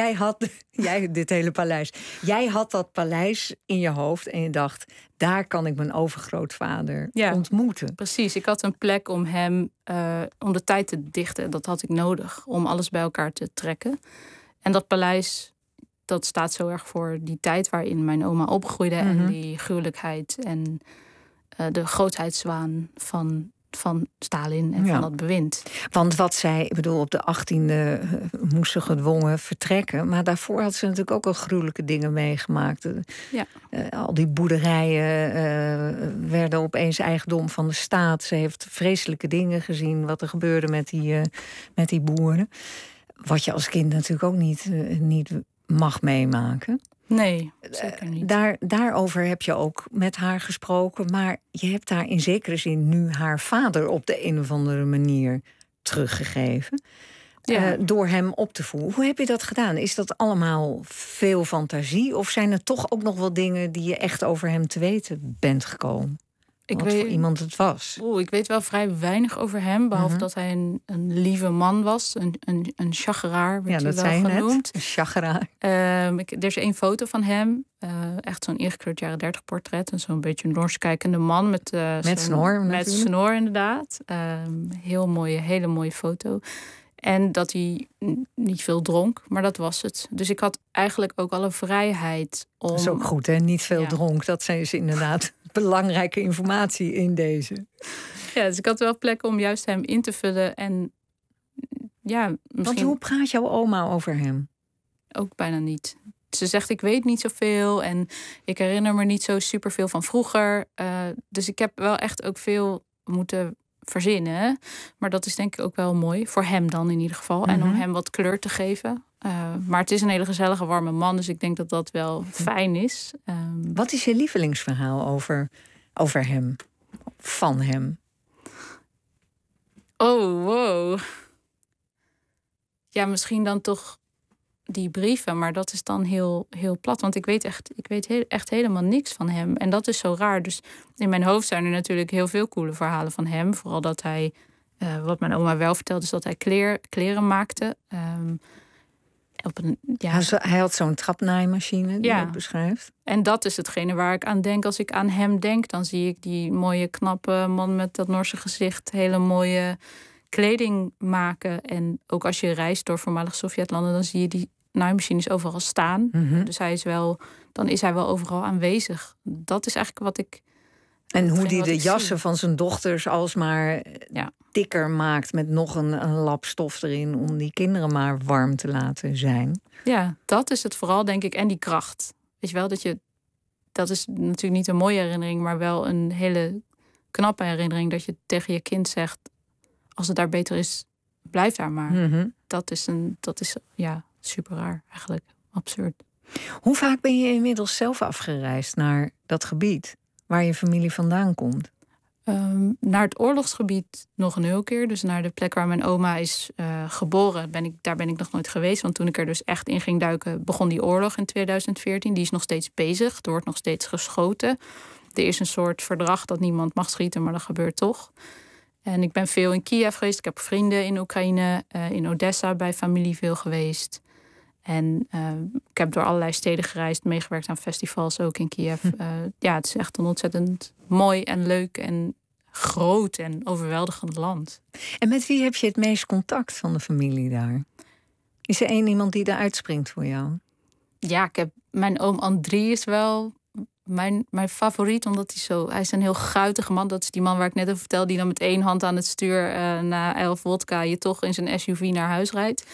dit hele paleis. Jij had dat paleis in je hoofd en je dacht... daar kan ik mijn overgrootvader ontmoeten. Precies, ik had een plek om hem om de tijd te dichten. Dat had ik nodig om alles bij elkaar te trekken. En dat paleis, dat staat zo erg voor die tijd waarin mijn oma opgroeide. Mm-hmm. En die gruwelijkheid en de grootheidswaan van Stalin en van dat bewind. Want wat zij, op de 18e moest ze gedwongen vertrekken. Maar daarvoor had ze natuurlijk ook al gruwelijke dingen meegemaakt. Ja. Al die boerderijen werden opeens eigendom van de staat. Ze heeft vreselijke dingen gezien wat er gebeurde met die boeren. Wat je als kind natuurlijk ook niet mag meemaken. Nee, zeker niet. Daarover heb je ook met haar gesproken. Maar je hebt daar in zekere zin nu haar vader op de een of andere manier teruggegeven. Ja. Door hem op te voeren. Hoe heb je dat gedaan? Is dat allemaal veel fantasie? Of zijn er toch ook nog wel dingen die je echt over hem te weten bent gekomen? Wat voor iemand het was? Ik weet wel vrij weinig over hem. Behalve dat hij een lieve man was. Een chageraar, werd hij wel genoemd. Een chageraar. Er is 1 foto van hem. Echt zo'n ingekleurd jaren 30 portret. En zo'n beetje een nors kijkende man. Met snor. Met snor, inderdaad. Hele mooie foto. En dat hij niet veel dronk, maar dat was het. Dus ik had eigenlijk ook alle vrijheid om... Dat is ook goed, hè? Niet veel dronk. Dat is inderdaad belangrijke informatie in deze. Ja, dus ik had wel plekken om juist hem in te vullen. En misschien... Want hoe praat jouw oma over hem? Ook bijna niet. Ze zegt, ik weet niet zoveel en ik herinner me niet zo superveel van vroeger. Dus ik heb wel echt ook veel moeten verzinnen. Maar dat is denk ik ook wel mooi. Voor hem dan in ieder geval. En om hem wat kleur te geven. Maar het is een hele gezellige, warme man. Dus ik denk dat dat wel fijn is. Wat is je lievelingsverhaal over hem? Van hem? Oh, wow. Ja, misschien dan toch die brieven. Maar dat is dan heel, heel plat. Want ik weet echt helemaal niks van hem. En dat is zo raar. Dus in mijn hoofd zijn er natuurlijk heel veel coole verhalen van hem. Vooral dat hij Wat mijn oma wel vertelde is dat hij kleren maakte. Hij had zo'n trapnaaimachine die je beschrijft. En dat is hetgene waar ik aan denk als ik aan hem denk. Dan zie ik die mooie, knappe man met dat Noorse gezicht. Hele mooie kleding maken. En ook als je reist door voormalig Sovjetlanden, dan zie je die naaimachines overal staan. Mm-hmm. Dus dan is hij wel overal aanwezig. Dat is eigenlijk wat ik... En hoe die de jassen van zijn dochters alsmaar dikker maakt met nog een lap stof erin om die kinderen maar warm te laten zijn. Ja, dat is het vooral, denk ik. En die kracht. Weet je wel, dat is natuurlijk niet een mooie herinnering, maar wel een hele knappe herinnering dat je tegen je kind zegt, als het daar beter is, blijf daar maar. Mm-hmm. Dat is super raar eigenlijk. Absurd. Hoe vaak ben je inmiddels zelf afgereisd naar dat gebied waar je familie vandaan komt? Naar het oorlogsgebied nog een heel keer. Dus naar de plek waar mijn oma is geboren. Daar ben ik nog nooit geweest. Want toen ik er dus echt in ging duiken, begon die oorlog in 2014. Die is nog steeds bezig. Er wordt nog steeds geschoten. Er is een soort verdrag dat niemand mag schieten, maar dat gebeurt toch. En ik ben veel in Kiev geweest. Ik heb vrienden in Oekraïne, in Odessa bij familie veel geweest. En ik heb door allerlei steden gereisd, meegewerkt aan festivals, ook in Kiev. Het is echt een ontzettend mooi en leuk en groot en overweldigend land. En met wie heb je het meest contact van de familie daar? Is er één iemand die daar uitspringt voor jou? Ja, mijn oom Andrie is wel mijn favoriet, omdat hij is een heel guitige man. Dat is die man waar ik net over vertelde, die dan met één hand aan het stuur na 11 vodka je toch in zijn SUV naar huis rijdt.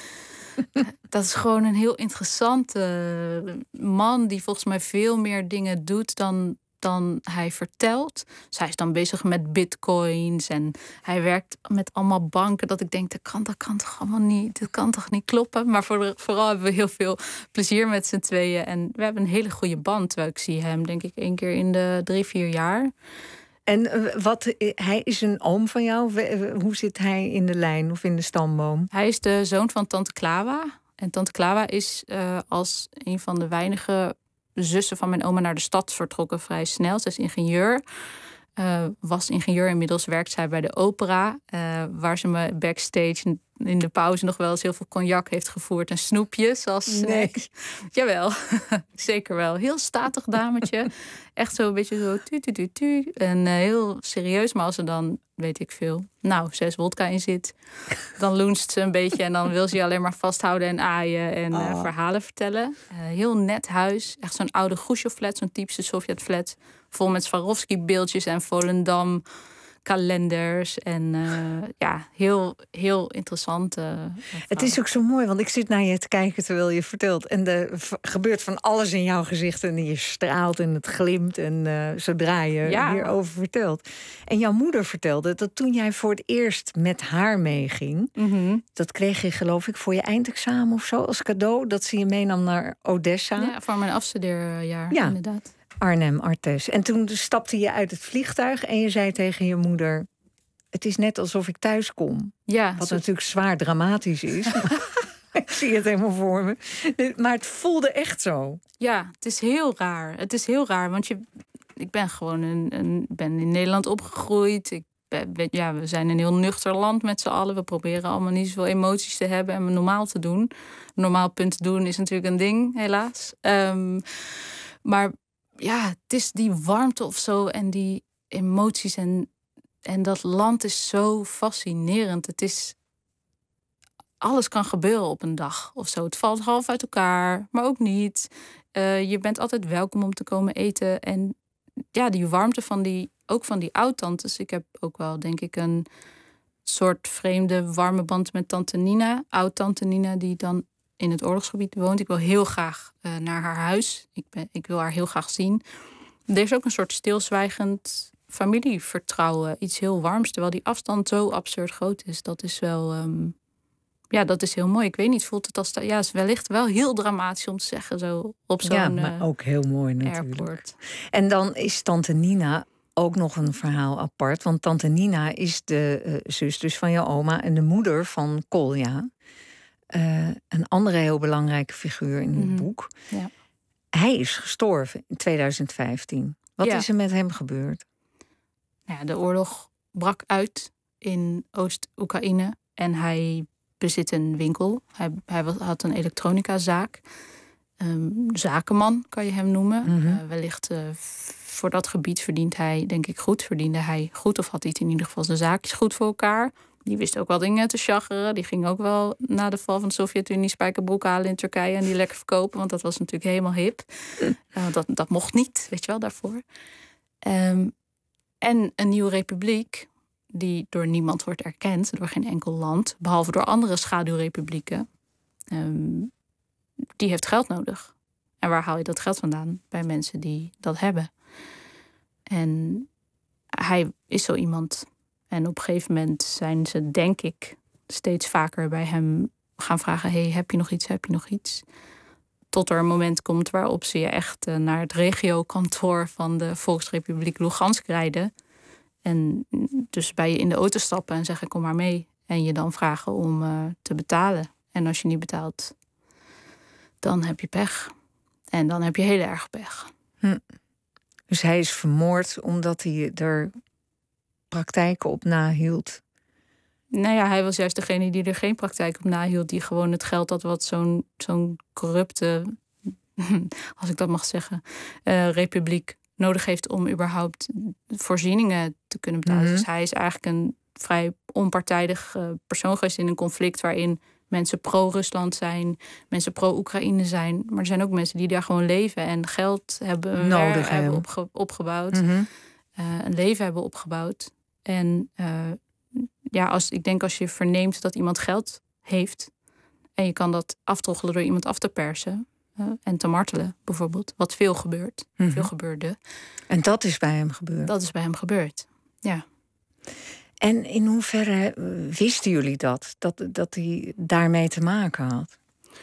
Dat is gewoon een heel interessante man die volgens mij veel meer dingen doet dan hij vertelt. Dus hij is dan bezig met bitcoins en hij werkt met allemaal banken dat ik denk, dat kan toch allemaal niet, dat kan toch niet kloppen. Maar vooral hebben we heel veel plezier met z'n tweeën en we hebben een hele goede band. Terwijl ik zie hem denk ik 1 keer in de 3-4 jaar. En hij is een oom van jou? Hoe zit hij in de lijn of in de stamboom? Hij is de zoon van tante Klawa. En tante Klawa is als een van de weinige zussen van mijn oma naar de stad vertrokken vrij snel. Ze is ingenieur. Was ingenieur. Inmiddels werkt zij bij de opera. Waar ze me backstage in de pauze nog wel eens heel veel cognac heeft gevoerd en snoepjes als snack. Nee. Jawel, zeker wel. Heel statig dametje. Echt zo een beetje zo tu. En heel serieus. Maar als er dan, weet ik veel, 6 wodka in zit, dan loenst ze een beetje en dan wil ze je alleen maar vasthouden en aaien en verhalen vertellen. Heel net huis. Echt zo'n oude Khrushchev-flat, zo'n typische Sovjet-flat. Vol met Swarovski-beeldjes en Volendam kalenders en heel, heel interessant. Het is ook zo mooi, want ik zit naar je te kijken terwijl je vertelt. En er gebeurt van alles in jouw gezicht en je straalt en het glimt. En zodra je hierover vertelt. En jouw moeder vertelde dat toen jij voor het eerst met haar meeging, dat kreeg je geloof ik voor je eindexamen of zo als cadeau, dat ze je meenam naar Odessa. Ja, voor mijn afstudeerjaar, inderdaad. Arnhem, Artes. En toen stapte je uit het vliegtuig en je zei tegen je moeder, het is net alsof ik thuis kom. Ja, wat natuurlijk zwaar dramatisch is. Ik zie het helemaal voor me. Maar het voelde echt zo. Ja, het is heel raar. Het is heel raar, want ik ben gewoon ben in Nederland opgegroeid. We zijn een heel nuchter land met z'n allen. We proberen allemaal niet zoveel emoties te hebben en normaal te doen. Een normaal punt te doen is natuurlijk een ding, helaas. Maar ja, het is die warmte of zo en die emoties en dat land is zo fascinerend. Het is, alles kan gebeuren op een dag of zo. Het valt half uit elkaar, maar ook niet. Je bent altijd welkom om te komen eten. En ja, die warmte van die oud-tantes. Ik heb ook wel, denk ik, een soort vreemde warme band met tante Nina. Oud-tante Nina, die dan in het oorlogsgebied woont. Ik wil heel graag naar haar huis. Ik wil haar heel graag zien. Er is ook een soort stilzwijgend familievertrouwen. Iets heel warms, terwijl die afstand zo absurd groot is. Dat is wel, dat is heel mooi. Ik weet niet, voelt het als, is wellicht wel heel dramatisch om te zeggen zo op zo'n maar ook heel mooi natuurlijk. Airport. En dan is tante Nina ook nog een verhaal apart. Want tante Nina is de zus dus van je oma en de moeder van Kolja. Een andere heel belangrijke figuur in het boek. Ja. Hij is gestorven in 2015. Wat is er met hem gebeurd? Ja, de oorlog brak uit in Oost-Oekraïne. En hij bezit een winkel. Hij had een elektronicazaak. Zakenman kan je hem noemen. Wellicht voor dat gebied verdient hij, denk ik, goed. Verdiende hij goed of had hij in ieder geval zijn zaakjes goed voor elkaar. Die wist ook wel dingen te chaggeren. Die ging ook wel na de val van de Sovjet-Unie spijkerbroeken halen in Turkije en die lekker verkopen. Want dat was natuurlijk helemaal hip. Dat mocht niet, weet je wel, daarvoor. En een nieuwe republiek die door niemand wordt erkend, door geen enkel land, behalve door andere schaduwrepublieken, die heeft geld nodig. En waar haal je dat geld vandaan? Bij mensen die dat hebben. En hij is zo iemand. En op een gegeven moment zijn ze, denk ik, steeds vaker bij hem gaan vragen: hey, heb je nog iets? Heb je nog iets? Tot er een moment komt waarop ze je echt naar het regiokantoor van de Volksrepubliek Lugansk rijden. En dus bij je in de auto stappen en zeggen: kom maar mee. En je dan vragen om te betalen. En als je niet betaalt, dan heb je pech. En dan heb je heel erg pech. Dus hij is vermoord omdat hij er praktijken op nahield? Nou ja, hij was juist degene die er geen praktijk op nahield. Die gewoon het geld had wat zo'n corrupte, als ik dat mag zeggen, republiek nodig heeft om überhaupt voorzieningen te kunnen betalen. Dus hij is eigenlijk een vrij onpartijdig persoon geweest in een conflict waarin mensen pro-Rusland zijn, mensen pro-Oekraïne zijn. Maar er zijn ook mensen die daar gewoon leven en geld hebben nodig hebben opgebouwd. Een leven hebben opgebouwd. En ik denk als je verneemt dat iemand geld heeft en je kan dat aftroggelen door iemand af te persen en te martelen, bijvoorbeeld, wat veel gebeurt. Veel gebeurde. En dat is bij hem gebeurd? Dat is bij hem gebeurd, ja. En in hoeverre wisten jullie dat hij daarmee te maken had?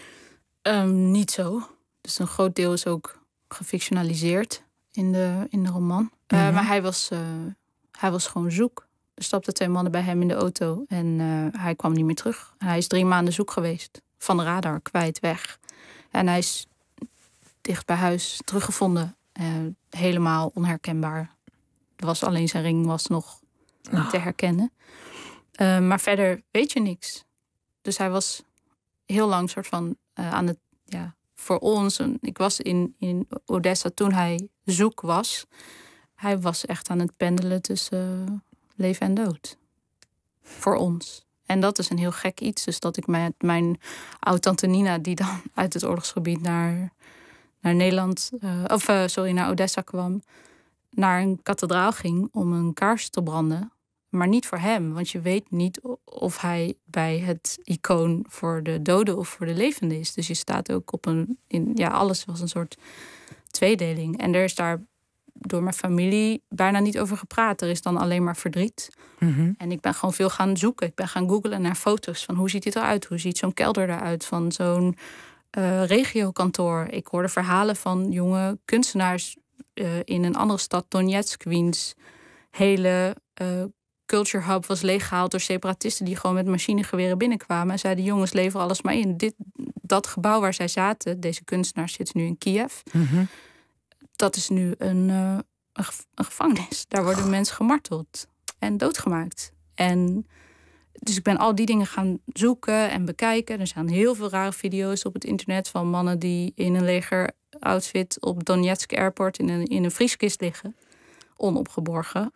Niet zo. Dus een groot deel is ook gefictionaliseerd in de roman. Maar hij was gewoon zoek. Er stapten 2 mannen bij hem in de auto en hij kwam niet meer terug. En hij is 3 maanden zoek geweest. Van de radar, kwijt, weg. En hij is dicht bij huis teruggevonden. Helemaal onherkenbaar. Alleen zijn ring was nog te herkennen. Maar verder weet je niks. Dus hij was heel lang soort van aan het... Ja, voor ons... Ik was in Odessa toen hij zoek was. Hij was echt aan het pendelen tussen leven en dood. Voor ons. En dat is een heel gek iets. Dus dat ik met mijn oud-tante Nina, die dan uit het oorlogsgebied naar Nederland... naar Odessa kwam, naar een kathedraal ging om een kaars te branden. Maar niet voor hem, want je weet niet of hij bij het icoon voor de doden of voor de levenden is. Dus je staat ook op alles was een soort tweedeling. En er is daar door mijn familie bijna niet over gepraat. Er is dan alleen maar verdriet. En ik ben gewoon veel gaan zoeken. Ik ben gaan googlen naar foto's van hoe ziet dit eruit? Hoe ziet zo'n kelder eruit van zo'n regiokantoor? Ik hoorde verhalen van jonge kunstenaars in een andere stad, Donetsk, wiens hele culture hub was leeggehaald door separatisten die gewoon met machinegeweren binnenkwamen en zeiden: jongens, lever alles maar in. Dat gebouw waar zij zaten, deze kunstenaars zitten nu in Kiev. Dat is nu een gevangenis. Daar worden mensen gemarteld en doodgemaakt. En dus ik ben al die dingen gaan zoeken en bekijken. Er zijn heel veel rare video's op het internet van mannen die in een legeroutfit op Donetsk Airport in een vrieskist liggen. Onopgeborgen.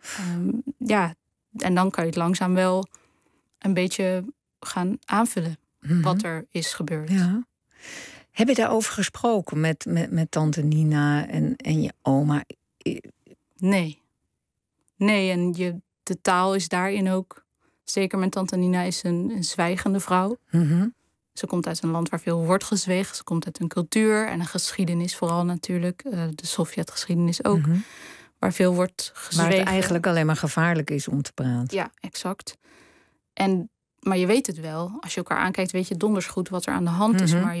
En dan kan je het langzaam wel een beetje gaan aanvullen wat er is gebeurd. Ja. Heb je daarover gesproken met tante Nina en je oma? Nee, en de taal is daarin ook... Zeker mijn tante Nina is een zwijgende vrouw. Ze komt uit een land waar veel wordt gezwegen. Ze komt uit een cultuur en een geschiedenis vooral natuurlijk. De Sovjet-geschiedenis ook. Waar veel wordt gezwegen. Waar het eigenlijk alleen maar gevaarlijk is om te praten. Ja, exact. Maar je weet het wel. Als je elkaar aankijkt, weet je donders goed wat er aan de hand is. Maar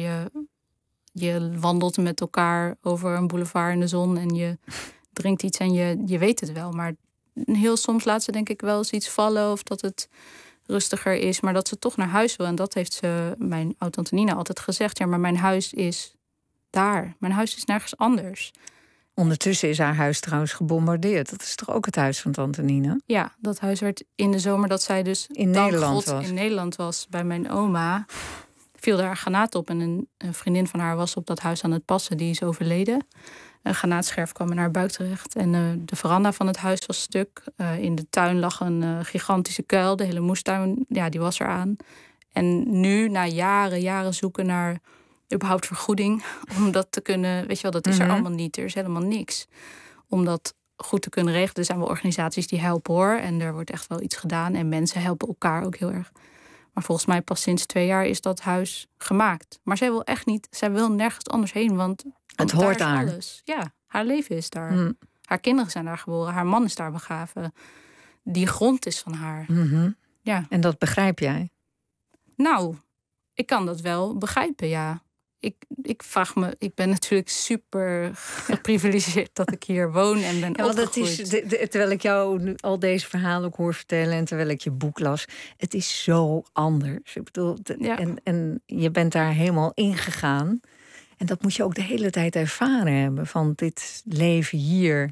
je wandelt met elkaar over een boulevard in de zon en je drinkt iets en je weet het wel. Maar heel soms laat ze denk ik wel eens iets vallen of dat het rustiger is. Maar dat ze toch naar huis wil. En dat heeft mijn oud-tante Nina altijd gezegd. Ja, maar mijn huis is daar. Mijn huis is nergens anders. Ondertussen is haar huis trouwens gebombardeerd. Dat is toch ook het huis van tante Nina? Ja, dat huis werd in de zomer dat zij dus in Nederland was bij mijn oma, viel daar een granaat op. En een vriendin van haar was op dat huis aan het passen. Die is overleden. Een granaatscherf kwam in haar buik terecht. En de veranda van het huis was stuk. In de tuin lag een gigantische kuil. De hele moestuin, die was eraan. En nu, na jaren zoeken naar überhaupt vergoeding, om dat te kunnen, weet je wel, dat is er allemaal niet. Er is helemaal niks om dat goed te kunnen regelen. Er zijn wel organisaties die helpen, hoor. En er wordt echt wel iets gedaan. En mensen helpen elkaar ook heel erg. Maar volgens mij pas sinds 2 jaar is dat huis gemaakt. Maar zij wil echt niet, zij wil nergens anders heen, want het hoort haar. Alles. Ja, haar leven is daar. Haar kinderen zijn daar geboren. Haar man is daar begraven. Die grond is van haar. Ja. En dat begrijp jij? Nou, ik kan dat wel begrijpen, ja. Ik vraag me, ik ben natuurlijk super geprivilegeerd dat ik hier woon en ben opgegroeid. Terwijl ik jou nu al deze verhalen ook hoor vertellen en terwijl ik je boek las, het is zo anders. Ik bedoel, en je bent daar helemaal ingegaan. En dat moet je ook de hele tijd ervaren hebben. Van dit leven hier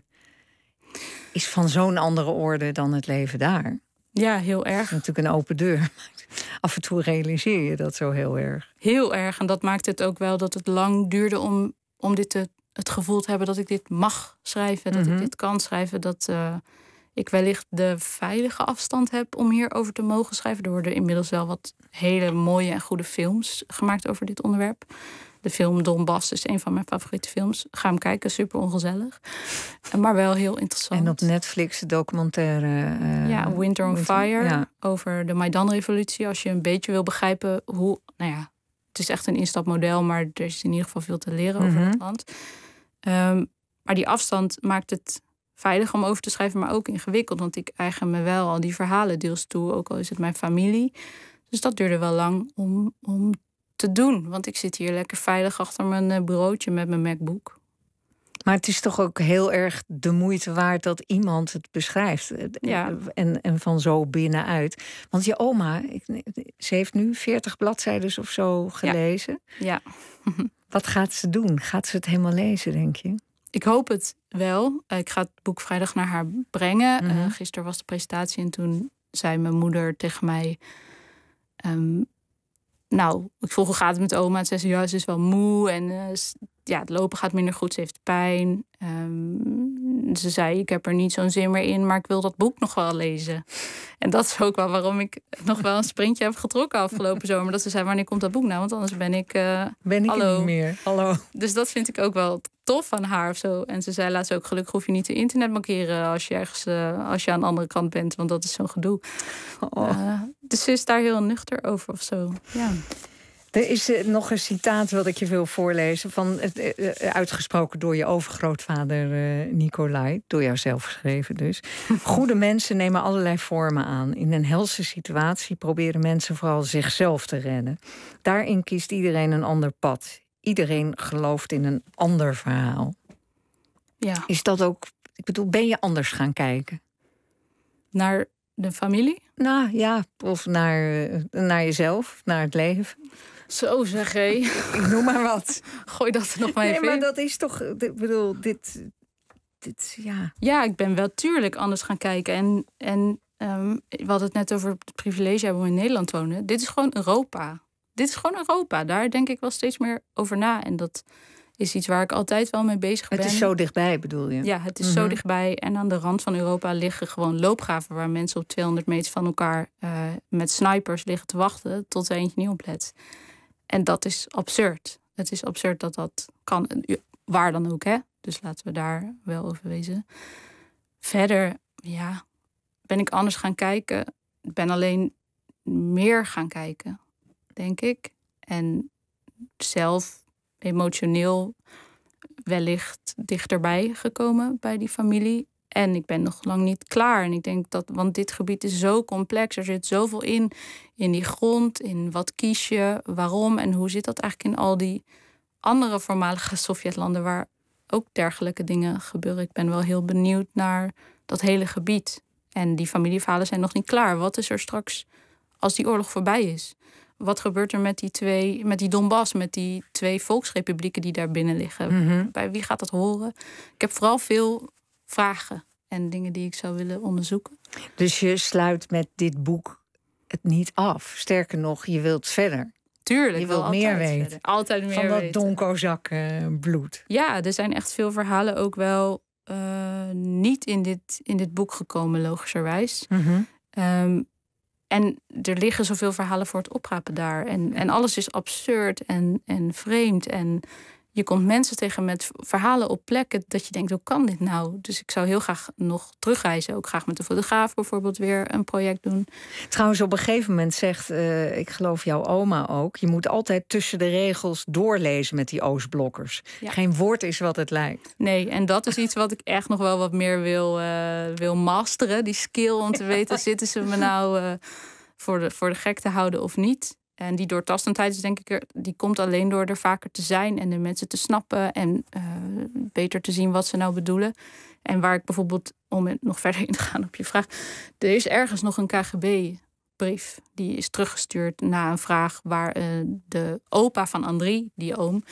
is van zo'n andere orde dan het leven daar. Ja, heel erg. Het is natuurlijk een open deur. Af en toe realiseer je dat zo heel erg. Heel erg. En dat maakt het ook wel dat het lang duurde om het gevoel te hebben dat ik dit mag schrijven. Dat ik dit kan schrijven. Dat ik wellicht de veilige afstand heb om hierover te mogen schrijven. Er worden inmiddels wel wat hele mooie en goede films gemaakt over dit onderwerp. De film Donbass is een van mijn favoriete films. Ga hem kijken, super ongezellig. Maar wel heel interessant. En op Netflix de documentaire... Winter on Fire, over de Maidan-revolutie. Als je een beetje wil begrijpen hoe... Nou ja, het is echt een instapmodel, maar er is in ieder geval veel te leren over het land. Maar die afstand maakt het veilig om over te schrijven, maar ook ingewikkeld. Want ik eigen me wel al die verhalen deels toe, ook al is het mijn familie. Dus dat duurde wel lang om te doen. Want ik zit hier lekker veilig achter mijn bureautje met mijn MacBook. Maar het is toch ook heel erg de moeite waard dat iemand het beschrijft. Ja. En van zo binnenuit. Want je oma, ze heeft nu 40 bladzijden of zo gelezen. Ja. Wat gaat ze doen? Gaat ze het helemaal lezen, denk je? Ik hoop het wel. Ik ga het boek vrijdag naar haar brengen. Gisteren was de presentatie en toen zei mijn moeder tegen mij... ik vroeg hoe gaat het met oma. En zei ze, ja, ze is wel moe en het lopen gaat minder goed. Ze heeft pijn. Ze zei, ik heb er niet zo'n zin meer in, maar ik wil dat boek nog wel lezen. En dat is ook wel waarom ik nog wel een sprintje heb getrokken afgelopen zomer. Dat ze zei, wanneer komt dat boek nou? Want anders ben ik hallo. Niet meer. Hallo. Dus dat vind ik ook wel tof van haar of zo. En ze zei laatst ook, gelukkig hoef je niet te internet markeren als je aan de andere kant bent, want dat is zo'n gedoe. Dus ze is daar heel nuchter over of zo. Ja. Er is nog een citaat wat ik je wil voorlezen, uitgesproken door je overgrootvader Nicolai, door jou zelf geschreven dus. Goede mensen nemen allerlei vormen aan. In een helse situatie proberen mensen vooral zichzelf te redden. Daarin kiest iedereen een ander pad. Iedereen gelooft in een ander verhaal. Ja. Is dat ook, ik bedoel, ben je anders gaan kijken? Naar de familie? Nou ja, of naar jezelf, naar het leven. Zo zeg hé. Ik noem maar wat. Gooi dat er nog maar even in. Nee, maar dat is toch, ik bedoel, dit ja. Ja, ik ben wel tuurlijk anders gaan kijken. En we hadden het net over het privilege hebben om in Nederland te wonen. Dit is gewoon Europa. Daar denk ik wel steeds meer over na. En dat is iets waar ik altijd wel mee bezig ben. Het is zo dichtbij, bedoel je? Ja, het is zo dichtbij. En aan de rand van Europa liggen gewoon loopgraven waar mensen op 200 meter van elkaar met snipers liggen te wachten tot er eentje niet oplet. En dat is absurd. Het is absurd dat dat kan. Waar dan ook, hè? Dus laten we daar wel over wezen. Verder, ja, ben ik anders gaan kijken. Ik ben alleen meer gaan kijken, denk ik. En zelf emotioneel wellicht dichterbij gekomen bij die familie. En ik ben nog lang niet klaar. En ik denk dat, want dit gebied is zo complex. Er zit zoveel in die grond, in wat kies je, waarom en hoe zit dat eigenlijk in al die andere voormalige Sovjetlanden waar ook dergelijke dingen gebeuren. Ik ben wel heel benieuwd naar dat hele gebied. En die familieverhalen zijn nog niet klaar. Wat is er straks als die oorlog voorbij is? wat gebeurt er met die Donbass, met die 2 volksrepublieken die daar binnen liggen? Bij wie gaat dat horen? Ik heb vooral veel vragen en dingen die ik zou willen onderzoeken. Dus je sluit met dit boek het niet af. Sterker nog, je wilt verder. Tuurlijk, je wilt meer weten. Verder. Altijd meer van dat weten. Donkozak bloed. Ja, er zijn echt veel verhalen ook wel niet in dit boek gekomen, logischerwijs. En er liggen zoveel verhalen voor het oprapen daar. En alles is absurd en vreemd. En je komt mensen tegen met verhalen op plekken dat je denkt, hoe kan dit nou? Dus ik zou heel graag nog terugreizen. Ook graag met de fotograaf bijvoorbeeld weer een project doen. Trouwens, op een gegeven moment zegt, ik geloof jouw oma ook, je moet altijd tussen de regels doorlezen met die Oostblokkers. Ja. Geen woord is wat het lijkt. Nee, en dat is iets wat ik echt nog wel wat meer wil masteren. Die skill om te weten, zitten ze me nou voor de gek te houden of niet? En die doortastendheid is denk ik die komt alleen door er vaker te zijn en de mensen te snappen en beter te zien wat ze nou bedoelen. En waar ik bijvoorbeeld, om nog verder in te gaan op je vraag, er is ergens nog een KGB-brief die is teruggestuurd na een vraag waar de opa van Andriy, die oom,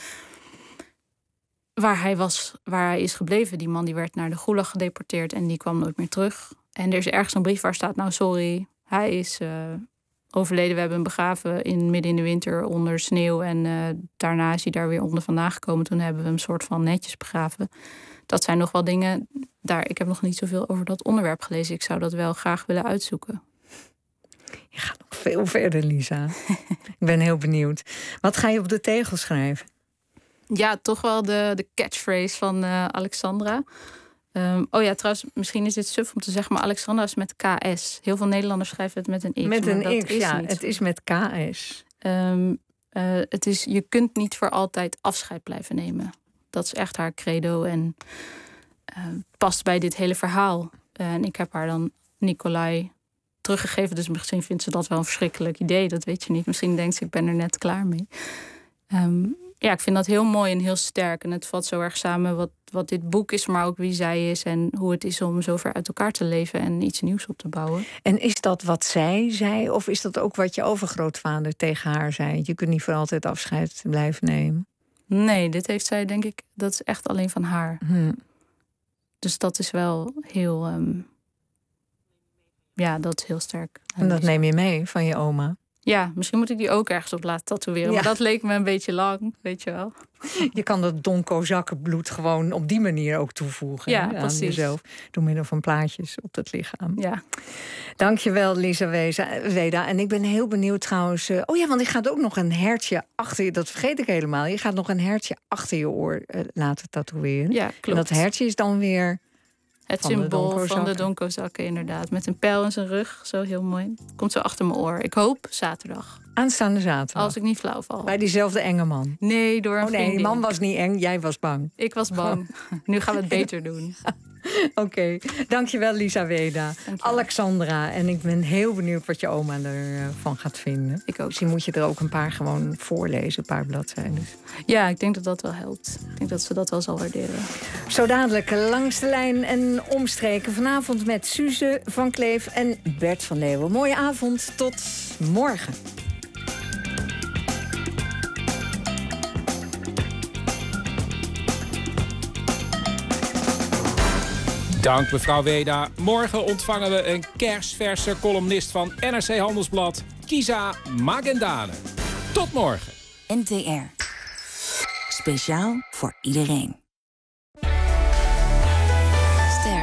waar hij is gebleven. Die man die werd naar de Gulag gedeporteerd en die kwam nooit meer terug. En er is ergens een brief waar staat, nou sorry, hij is overleden. We hebben hem begraven midden in de winter onder sneeuw. En daarna is hij daar weer onder vandaan gekomen. Toen hebben we hem soort van netjes begraven. Dat zijn nog wel dingen. Ik heb nog niet zoveel over dat onderwerp gelezen. Ik zou dat wel graag willen uitzoeken. Je gaat nog veel verder, Lisa. Ik ben heel benieuwd. Wat ga je op de tegel schrijven? Ja, toch wel de catchphrase van Alexandra. Trouwens, misschien is dit suf om te zeggen, maar Alexandra is met KS. Heel veel Nederlanders schrijven het met een X. Met een X, ja. Niet. Het is met KS. Het is, je kunt niet voor altijd afscheid blijven nemen. Dat is echt haar credo en past bij dit hele verhaal. En ik heb haar dan Nicolai teruggegeven. Dus misschien vindt ze dat wel een verschrikkelijk idee. Dat weet je niet. Misschien denkt ze, ik ben er net klaar mee. Ik vind dat heel mooi en heel sterk. En het valt zo erg samen wat dit boek is, maar ook wie zij is en hoe het is om zo ver uit elkaar te leven en iets nieuws op te bouwen. En is dat wat zij zei, of is dat ook wat je overgrootvader tegen haar zei? Je kunt niet voor altijd afscheid blijven nemen. Nee, dit heeft zij, denk ik, dat is echt alleen van haar. Dus dat is wel heel, dat is heel sterk. En dat neem je mee van je oma? Ja, misschien moet ik die ook ergens op laten tatoeëren. Ja. Maar dat leek me een beetje lang, weet je wel. Je kan dat donkozakkenbloed gewoon op die manier ook toevoegen aan jezelf. Door middel van plaatjes op het lichaam. Ja. Dankjewel, Lisa Weda. En ik ben heel benieuwd trouwens. Want je gaat ook nog een hertje achter je. Dat vergeet ik helemaal. Je gaat nog een hertje achter je oor laten tatoeëren. Ja, klopt. En dat hertje is dan weer het symbool van de donkozakken, inderdaad. Met een pijl in zijn rug, zo heel mooi. Komt zo achter mijn oor. Ik hoop zaterdag. Aanstaande zaterdag? Als ik niet flauw val. Bij diezelfde enge man? Nee, door een vriendin. Die man was niet eng, jij was bang. Ik was bang. Nu gaan we het beter doen. Oké. Dankjewel, Lisa Weda. Dankjewel. Alexandra. En ik ben heel benieuwd wat je oma ervan gaat vinden. Ik ook. Misschien moet je er ook een paar gewoon voorlezen, een paar bladzijden. Ja, ik denk dat dat wel helpt. Ik denk dat ze dat wel zal waarderen. Zo dadelijk langs de lijn en omstreken. Vanavond met Suze van Kleef en Bert van Leeuwen. Mooie avond, tot morgen. Dank mevrouw Weda. Morgen ontvangen we een kersverse columnist van NRC Handelsblad, Kisa Magendane. Tot morgen. NTR. Speciaal voor iedereen. Ster.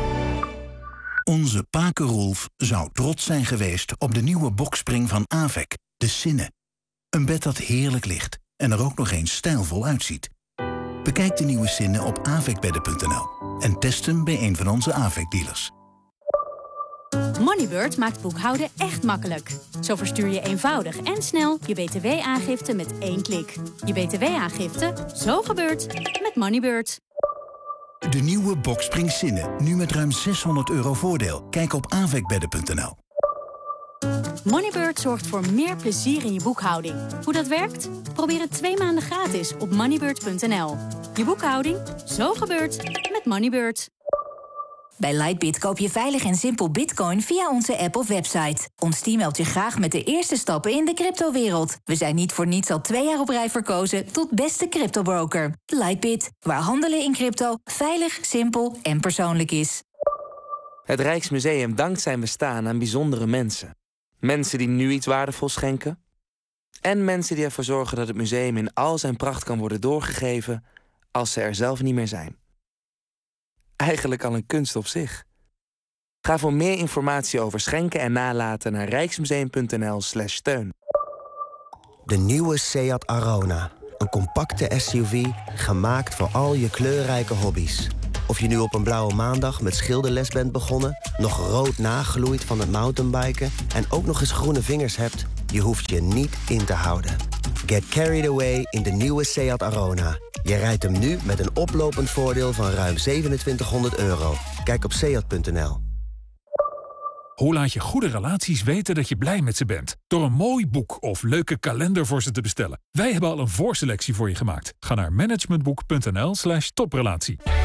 Onze Pake Rolf zou trots zijn geweest op de nieuwe bokspring van Avec, de Cinne. Een bed dat heerlijk ligt en er ook nog eens stijlvol uitziet. Bekijk de nieuwe Cinne op avecbedden.nl en test hem bij een van onze Avec-dealers. Moneybird maakt boekhouden echt makkelijk. Zo verstuur je eenvoudig en snel je btw-aangifte met 1 klik. Je btw-aangifte, zo gebeurt, met Moneybird. De nieuwe Boxspring Cinne, nu met ruim €600 voordeel. Kijk op avecbedden.nl. Moneybird zorgt voor meer plezier in je boekhouding. Hoe dat werkt? Probeer het 2 maanden gratis op moneybird.nl. Je boekhouding, zo gebeurt, met Moneybird. Bij Lightbit koop je veilig en simpel bitcoin via onze app of website. Ons team helpt je graag met de eerste stappen in de cryptowereld. We zijn niet voor niets al 2 jaar op rij verkozen tot beste cryptobroker. Lightbit, waar handelen in crypto veilig, simpel en persoonlijk is. Het Rijksmuseum dankt zijn bestaan aan bijzondere mensen. Mensen die nu iets waardevols schenken. En mensen die ervoor zorgen dat het museum in al zijn pracht kan worden doorgegeven als ze er zelf niet meer zijn. Eigenlijk al een kunst op zich. Ga voor meer informatie over schenken en nalaten naar rijksmuseum.nl/steun. De nieuwe Seat Arona. Een compacte SUV gemaakt voor al je kleurrijke hobby's. Of je nu op een blauwe maandag met schilderles bent begonnen, nog rood nagloeit van het mountainbiken en ook nog eens groene vingers hebt, je hoeft je niet in te houden. Get carried away in de nieuwe Seat Arona. Je rijdt hem nu met een oplopend voordeel van ruim €2700. Kijk op seat.nl. Hoe laat je goede relaties weten dat je blij met ze bent? Door een mooi boek of leuke kalender voor ze te bestellen. Wij hebben al een voorselectie voor je gemaakt. Ga naar managementboek.nl/toprelatie.